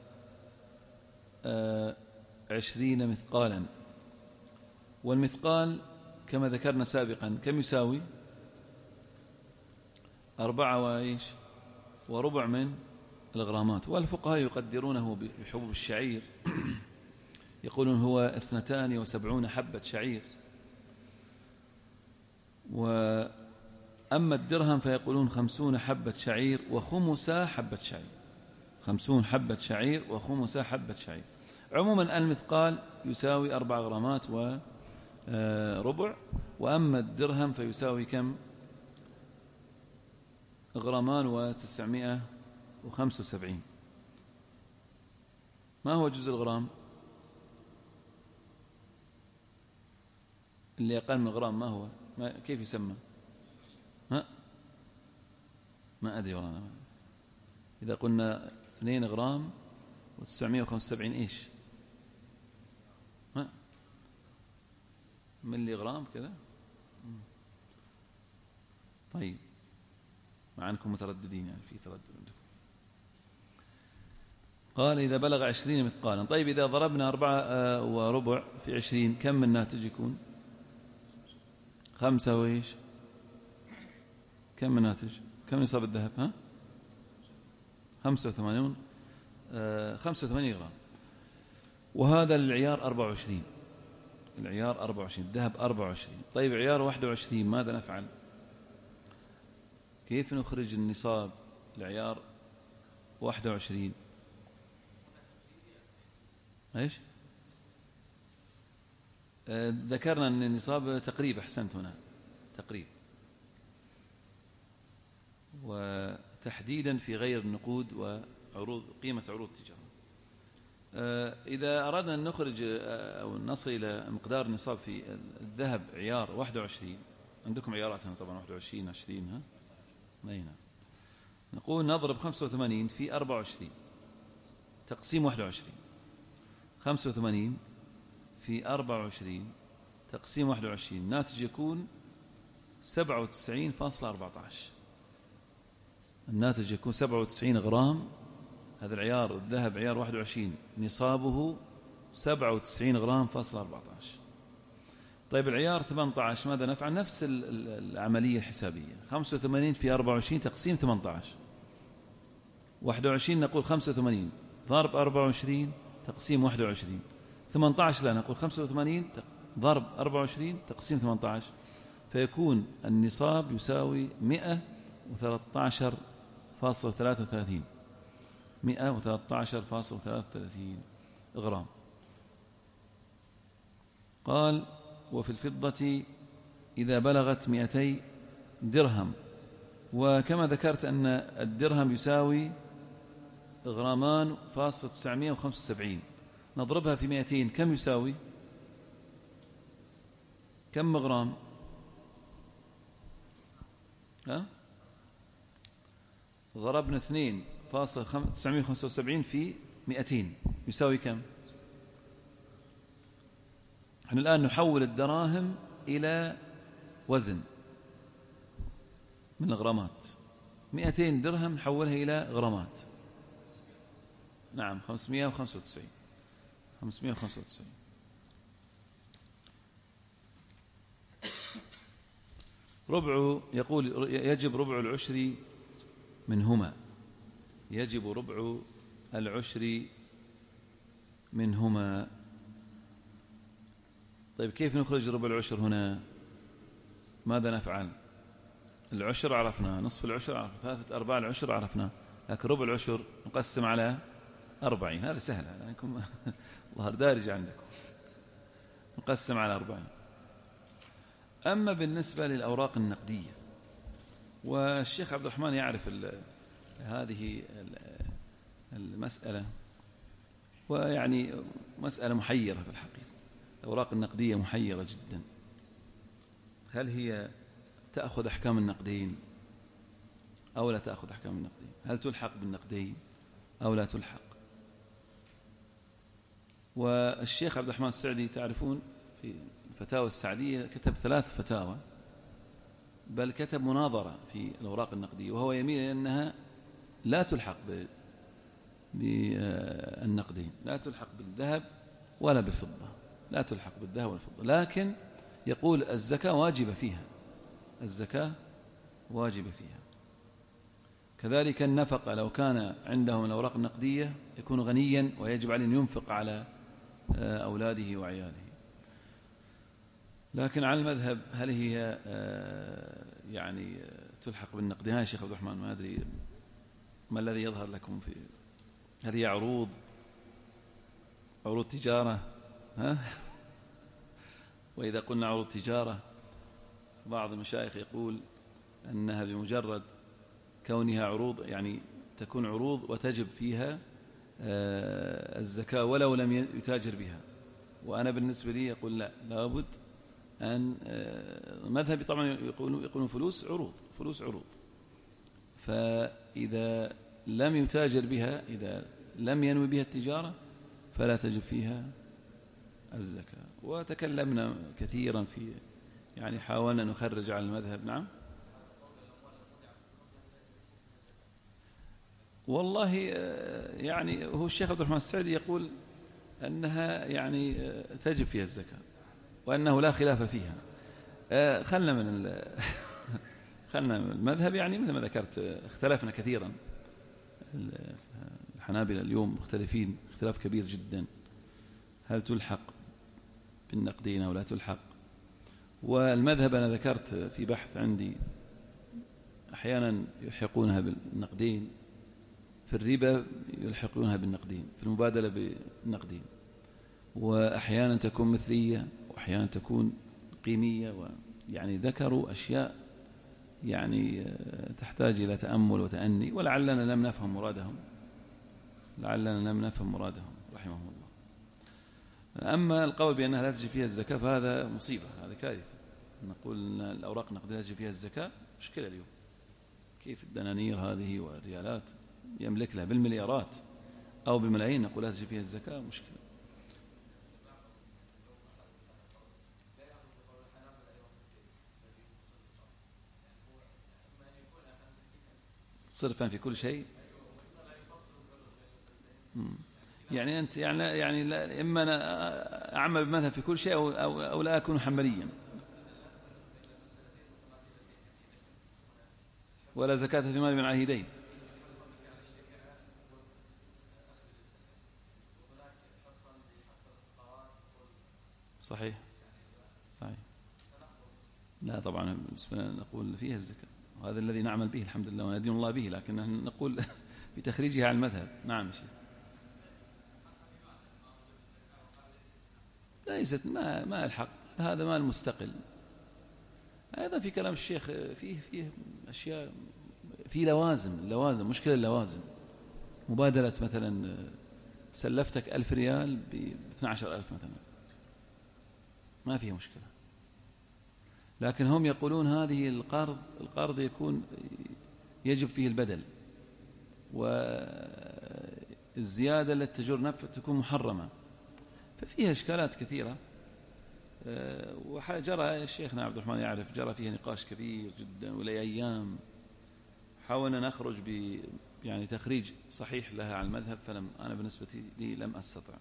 20 مثقالا. والمثقال كما ذكرنا سابقا كم يساوي؟ 4.25 من الغرامات. والفقهاء يقدرونه بحبوب الشعير، يقولون هو 72 حبة شعير. وأما الدرهم فيقولون 50 حبة شعير وخمسا حبة شعير، 50 حبة شعير وخمسا حبة شعير. عموما المثقال يساوي 4 غرامات وربع. وأما الدرهم فيساوي كم؟ 2,975. ما هو جزء الغرام؟ اللي أقل من الغرام ما هو؟ كيف يسمى؟ ما أدري والله. إذا قلنا 2 غرام و975 إيش؟ ملي غرام كذا. طيب مع أنكم مترددين، يعني في تردد عندكم. قال إذا بلغ 20 مثقالا. طيب إذا ضربنا 4.25 في 20 كم من الناتج يكون؟ 5 وإيش؟ كم من الناتج؟ كم نصاب الذهب؟ 85. 85 غرام. وهذا العيار 24، العيار 24 الذهب 24. طيب عيار 21 ماذا نفعل؟ كيف نخرج النصاب لعيار 21؟ ايش؟ ذكرنا أن النصاب تقريب، أحسنت، هنا تقريب، وتحديدا في غير النقود وعروض قيمة عروض التجارة. إذا أردنا أن نخرج أو نصل إلى مقدار النصاب في الذهب عيار 21، عندكم عيارات هنا طبعا 21 20 ها نينا، نقول نضرب 85 في 24 تقسيم 21، 85 في 24 تقسيم 21 الناتج يكون 97.14. الناتج يكون 97 غرام. هذا العيار الذهب عيار 21 نصابه 97 غرام فاصل 14. طيب العيار 18 ماذا نفعل؟ نفس العملية الحسابية، 85 في 24 تقسيم 18، 21 نقول 85 ضرب 24 تقسيم 21، 18 لا نقول 85 ضرب 24 تقسيم 18، فيكون النصاب يساوي 113.33 113.33 غرام. قال وفي الفضة إذا بلغت 200 درهم، وكما ذكرت أن الدرهم يساوي غرامان فاصل 975، نضربها في 200 كم يساوي؟ كم غرام؟ ضربنا 2.975 في 200 يساوي كم؟ نحن الآن نحول الدراهم إلى وزن من الغرامات، 200 درهم نحولها إلى غرامات، نعم 595. ربع، يقول يجب ربع العشر منهما، يجب ربع العشر منهما. طيب كيف نخرج ربع العشر هنا؟ ماذا نفعل؟ العشر عرفنا، نصف العشر عرفنا، 3/4 العشر عرفنا، لكن ربع العشر نقسم على 40، هذا سهل لأنكم ظهر دارج عندكم، نقسم على 40. أما بالنسبة للأوراق النقدية، والشيخ عبد الرحمن يعرف هذه المسألة، ويعني مسألة محيرة في الحقيقة. الأوراق النقدية محيرة جدا، هل هي تأخذ أحكام النقدين أو لا تأخذ أحكام النقدين؟ هل تلحق بالنقدين أو لا تلحق؟ والشيخ عبد الرحمن السعدي تعرفون في الفتاوى السعدية كتب 3 فتاوى، بل كتب مناظرة في الأوراق النقدية، وهو يميل إلى أنها لا تلحق بالنقدين، لا تلحق بالذهب ولا بالفضة، لا تلحق بالذهب والفضة، لكن يقول الزكاة واجبة فيها، الزكاة واجبة فيها. كذلك النفقة، لو كان عنده من الأوراق النقدية يكون غنيا ويجب عليه أن ينفق على أولاده وعياله. لكن على المذهب هل هي يعني تلحق بالنقدين؟ يا شيخ عبد الرحمن ما أدري ما الذي يظهر لكم في، هل هي عروض تجارة؟ وإذا قلنا عروض تجارة، بعض المشايخ يقول أنها بمجرد كونها عروض يعني تكون عروض وتجب فيها الزكاة ولو لم يتاجر بها. وأنا بالنسبة لي يقول لا، لابد أن مذهبي طبعا يقولون فلوس عروض، فإذا لم يتاجر بها، إذا لم ينوي بها التجارة فلا تجب فيها الزكاة. وتكلمنا كثيرا في، يعني حاولنا نخرج على المذهب. نعم والله يعني هو الشيخ عبد الرحمن السعدي يقول أنها يعني تجب فيها الزكاة وأنه لا خلاف فيها. خلنا من المذهب، يعني مثل ما ذكرت اختلفنا كثيرا الحنابلة اليوم مختلفين اختلاف كبير جدا، هل تلحق بالنقدين أو لا تلحق. والمذهب أنا ذكرت في بحث عندي أحيانا يلحقونها بالنقدين، في الربا يلحقونها بالنقدين، في المبادلة بالنقدين، وأحيانا تكون مثلية وأحيانا تكون قيمية، يعني ذكروا أشياء يعني تحتاج إلى تأمل وتأني، ولعلنا لم نفهم مرادهم رحمهم الله. أما القول بأنها لا تجي فيها الزكاة فهذا مصيبة، هذا كارثة. نقول أن الأوراق النقدية لا تجي فيها الزكاة مشكلة اليوم. كيف الدنانير هذه والريالات يملك لها بالمليارات أو بالملايين، نقول لا تجي فيها الزكاة مشكلة. صرفا في كل شيء. يعني أنت يعني لا، إما أنا أعمل بمذهب في كل شيء أو لا أكون حنبليا. ولا زكاة في مال من عهدين. صحيح. لا طبعا بالنسبة لنا نقول فيها الزكاة، وهذا الذي نعمل به الحمد لله وندين الله به، لكن نحن نقول بتخريجها على المذهب. نعم شيخ. ليست ما الحق، هذا مال مستقل. أيضا في كلام الشيخ فيه أشياء، في لوازم، مشكلة اللوازم. مبادلة مثلا سلفتك 1000 ريال ب12,000 مثلا، ما فيها مشكلة. لكن هم يقولون هذه القرض يجب فيه البدل، والزيادة التي تجر نفع تكون محرمة، ففيها إشكالات كثيرة. وجرى شيخنا عبد الرحمن يعرف جرى فيها نقاش كبير جدا، ولأيام حاولنا نخرج يعني تخريج صحيح لها على المذهب، أنا بالنسبة لي لم أستطع.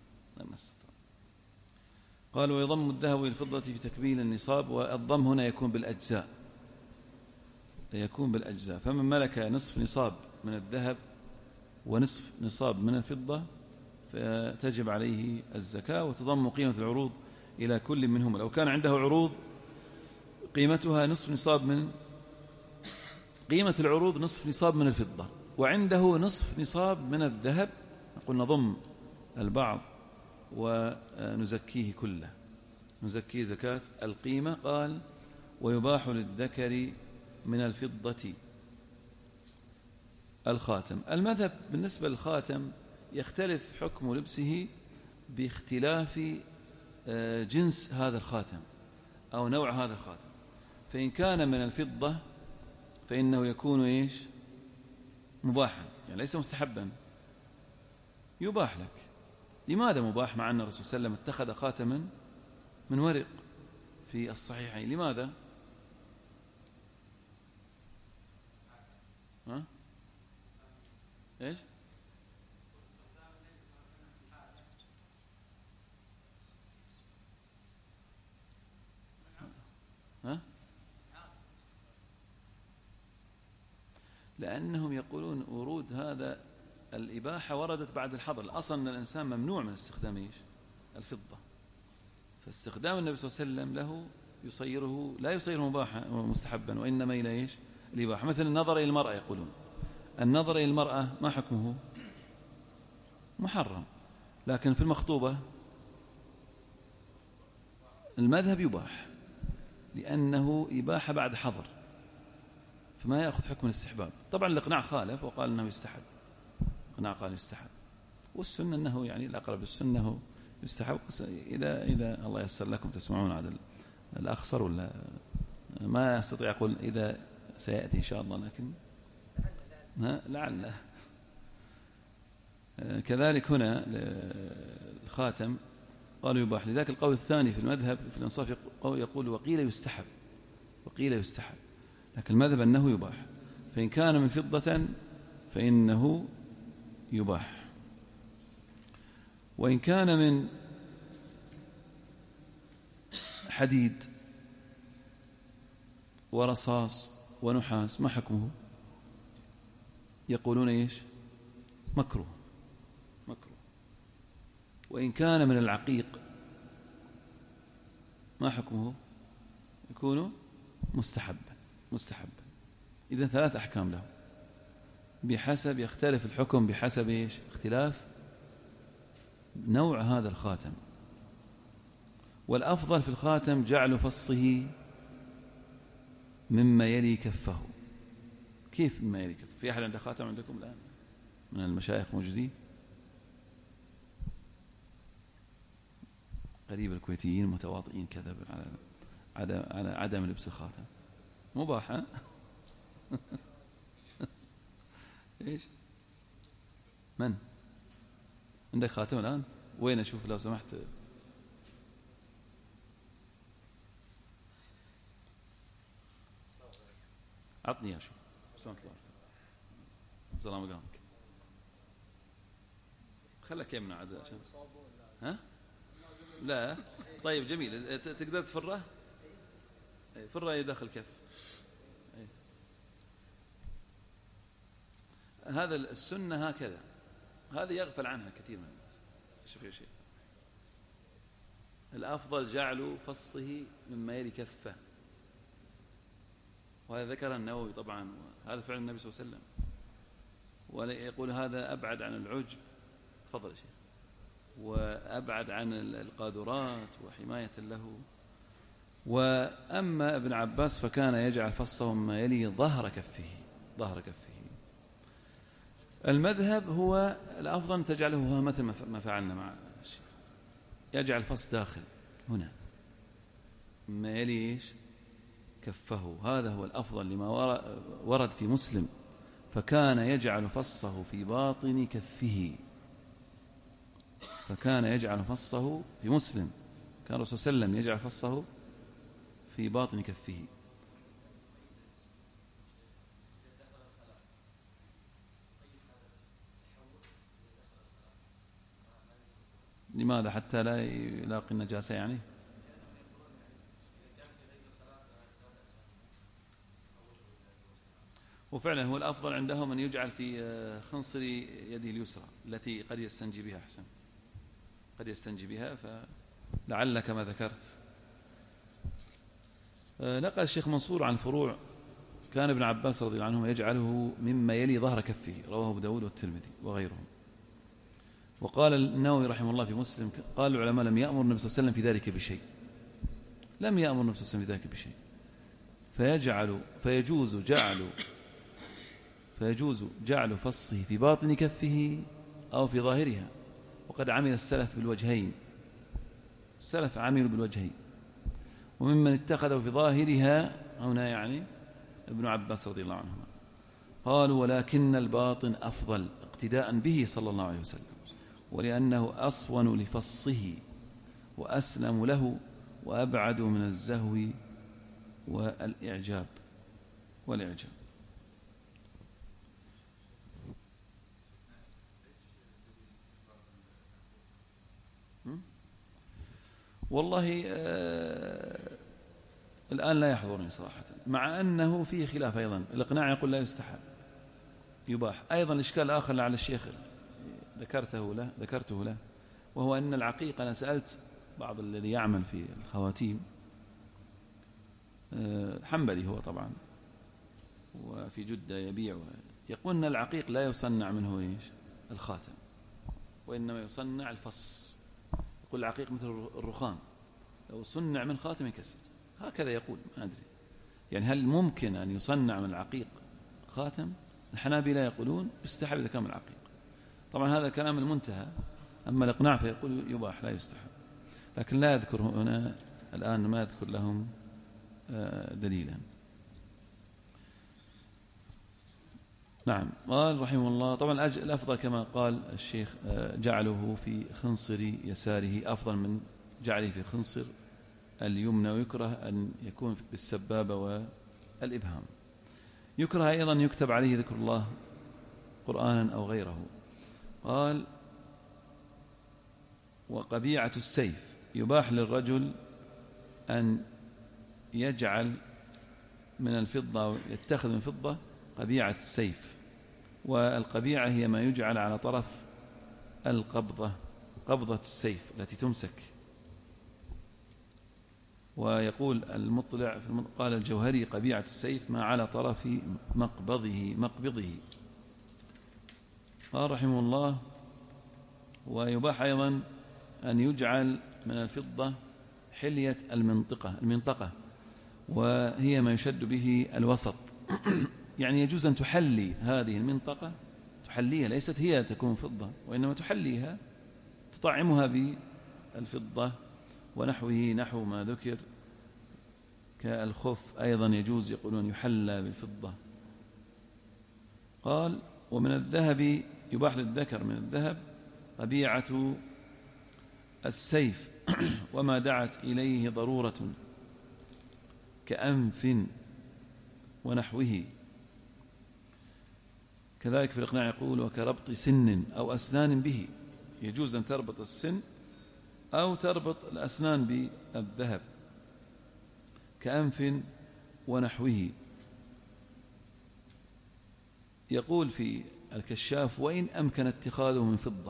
قال ويضم الذهب والفضة في تكميل النصاب، والضم هنا يكون بالأجزاء. فمن ملك نصف نصاب من الذهب ونصف نصاب من الفضة فتجب عليه الزكاة، وتضم قيمة العروض إلى كل منهم. لو كان عنده عروض قيمتها نصف نصاب من قيمة العروض نصف نصاب من الفضة، وعنده نصف نصاب من الذهب، نقول نضم البعض ونزكيه كله، نزكيه زكاة القيمة. قال ويباح للذكر من الفضة الخاتم. المذهب بالنسبة للخاتم يختلف حكم لبسه باختلاف جنس هذا الخاتم أو نوع هذا الخاتم. فإن كان من الفضة فإنه يكون مباحا، يعني ليس مستحبا، يباح لك. لماذا مباح مع أن الرسول صلى الله عليه وسلم اتخذ خاتما من ورق في الصحيحين؟ لماذا؟ إيش؟ لأنهم يقولون ورود هذا الإباحة وردت بعد الحظر. الأصل أن الإنسان ممنوع من استخدام الفضة، فاستخدام النبي صلى الله عليه وسلم له لا يصيره مباحا ومستحبا، وإنما إلى الإباحة. مثل النظر إلى المرأة، يقولون النظر إلى المرأة ما حكمه؟ محرم، لكن في المخطوبة المذهب يباح، لأنه إباحة بعد حظر، فما يأخذ حكم الاستحباب. طبعا الإقناع خالف وقال أنه يستحب، إقناع قال يستحب، والسنة أنه يعني الأقرب السنة يستحب. إذا الله يسر لكم تسمعون هذا الأخصر، ولا ما أستطيع أقول إذا سيأتي إن شاء الله، لكن لعل. كذلك هنا الخاتم قالوا يباح. لذلك القول الثاني في المذهب في الإنصاف يقول وقيل يستحب، لكن المذهب أنه يباح. فإن كان من فضة فإنه يباح، وإن كان من حديد ورصاص ونحاس ما حكمه؟ يقولون مكروه، وإن كان من العقيق ما حكمه؟ يكون مستحبا. إذن 3 أحكام له، بحسب يختلف الحكم بحسب إيش؟ اختلاف نوع هذا الخاتم. والأفضل في الخاتم جعل فصه مما يلي كفه. كيف مما يلي كفه؟ في أحد عنده خاتم عندكم الآن من المشايخ موجودين؟ قريب الكويتيين متواطئين كذا على عدم لبس الخاتم. مباح ها؟ ايش؟ من عندك خاتم الآن؟ وين أشوف لو سمحت؟ عطني أشوف. السلام عليكم. خلك يمنع عاد عشان ها؟ لا طيب جميل. تقدر تفره؟ فره يدخل كف. هذا السنة هكذا، هذا يغفل عنها كثير من الناس. شوف يا شيخ، الأفضل جعل فصه مما يلي كفه، وهذا ذكر النووي طبعا، هذا فعل النبي صلى الله عليه وسلم، ويقول هذا أبعد عن العجب. تفضل يا شيخ. وأبعد عن القاذورات وحماية له. وأما ابن عباس فكان يجعل فصه مما يلي ظهر كفه. المذهب هو الأفضل تجعله هو مثل ما فعلنا مع الشيخ، يجعل فص داخل هنا ما يلي إيش؟ كفه. هذا هو الأفضل لما ورد في مسلم، فكان يجعل فصه في باطن كفه. فكان يجعل فصه في مسلم، كان الرسول صلى الله عليه وسلم يجعل فصه في باطن كفه. لماذا؟ حتى لا يلاقي النجاسة يعني؟ وفعلا هو الأفضل عندهم أن يجعل في خنصر يده اليسرى التي قد يستنجي بها. أحسن، قد يستنجي بها، فلعل كما ذكرت. نقل الشيخ منصور عن الفروع كان ابن عباس رضي الله عنه يجعله مما يلي ظهر كفه، رواه أبو داود والترمذي وغيرهم. وقال النووي رحمه الله في مسلم، قال العلماء لم يأمر النبي صلى الله عليه وسلم في ذلك بشيء، لم يأمر النبي صلى الله عليه وسلم في ذلك بشيء. فيجوز جعل فصه في باطن كفه أو في ظاهرها. وقد عمل السلف بالوجهين، السلف عملوا بالوجهين. وممن اتخذوا في ظاهرها هنا يعني ابن عباس رضي الله عنهما، قالوا ولكن الباطن أفضل اقتداء به صلى الله عليه وسلم، ولأنه أصون لفصه وأسلم له وأبعد من الزهو والإعجاب. والله الآن لا يحضرني صراحة، مع أنه فيه خلاف أيضا. الإقناع يقول لا يستحب، يباح. أيضا الإشكال الآخر على الشيخ ذكرته له، وهو أن العقيق، أنا سألت بعض الذي يعمل في الخواتيم، حنبلي هو طبعا، وفي جدة يبيع، يقول أن العقيق لا يصنع منه إيش؟ الخاتم، وإنما يصنع الفص. يقول العقيق مثل الرخام، لو صنع من خاتم يكسر، هكذا يقول. ما أدري يعني هل ممكن أن يصنع من العقيق خاتم؟ الحنابلة يقولون يستحب إذا كان من العقيق. طبعا هذا كلام المنتهى. أما الإقناع فيقول يباح لا يستحب، لكن لا يذكر هنا الآن، ما يذكر لهم دليلا. نعم. قال رحمه الله طبعا الأفضل كما قال الشيخ جعله في خنصر يساره أفضل من جعله في خنصر اليمنى، ويكره أن يكون بالسبابة والإبهام. يكره أيضا يكتب عليه ذكر الله قرآنا أو غيره. قال وقبيعة السيف، يباح للرجل أن يجعل من الفضة، يتخذ من فضة قبيعة السيف. والقبيعة هي ما يجعل على طرف القبضة قبضة السيف التي تمسك. ويقول المطلع قال الجوهري قبيعة السيف ما على طرف مقبضه قال رحمه الله. ويباح أيضا أن يجعل من الفضة حلية المنطقة وهي ما يشد به الوسط. يعني يجوز أن تحلي هذه المنطقة، تحليها، ليست هي تكون فضة وإنما تحليها، تطعمها بالفضة ونحوه، نحو ما ذكر كالخف أيضا يجوز يقولون يحلى بالفضة. قال ومن الذهب يباح للذكر من الذهب طبيعة السيف وما دعت إليه ضرورة كأنف ونحوه. كذلك في الإقناع يقول وكربط سن أو أسنان به، يجوز أن تربط السن أو تربط الأسنان بالذهب كأنف ونحوه. يقول في الكشاف وإن أمكن اتخاذه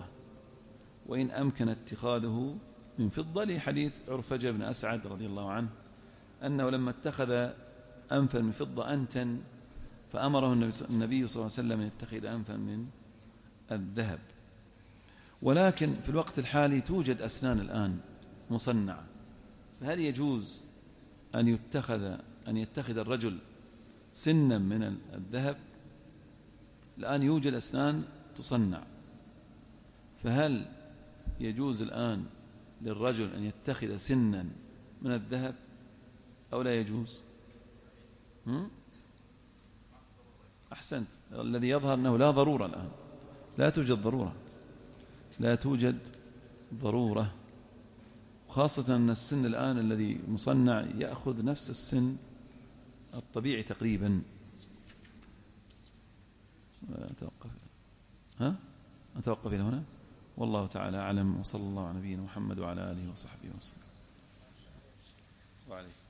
من فضة لحديث عرفجة بن أسعد رضي الله عنه أنه لما اتخذ أنفا من فضة أنتن فأمره النبي صلى الله عليه وسلم أن يتخذ أنفا من الذهب. ولكن في الوقت الحالي توجد أسنان الآن مصنعة، فهل يجوز أن يتخذ الرجل سنا من الذهب؟ الآن يوجد أسنان تصنع، فهل يجوز الآن للرجل أن يتخذ سنا من الذهب أو لا يجوز؟ أحسنت. الذي يظهر أنه لا ضرورة الآن، لا توجد ضرورة، خاصة أن السن الآن الذي مصنع يأخذ نفس السن الطبيعي تقريبا. أتوقف إلى هنا، والله تعالى أعلم، وصلى الله على نبينا محمد وعلى آله وصحبه وسلم. وعليكم.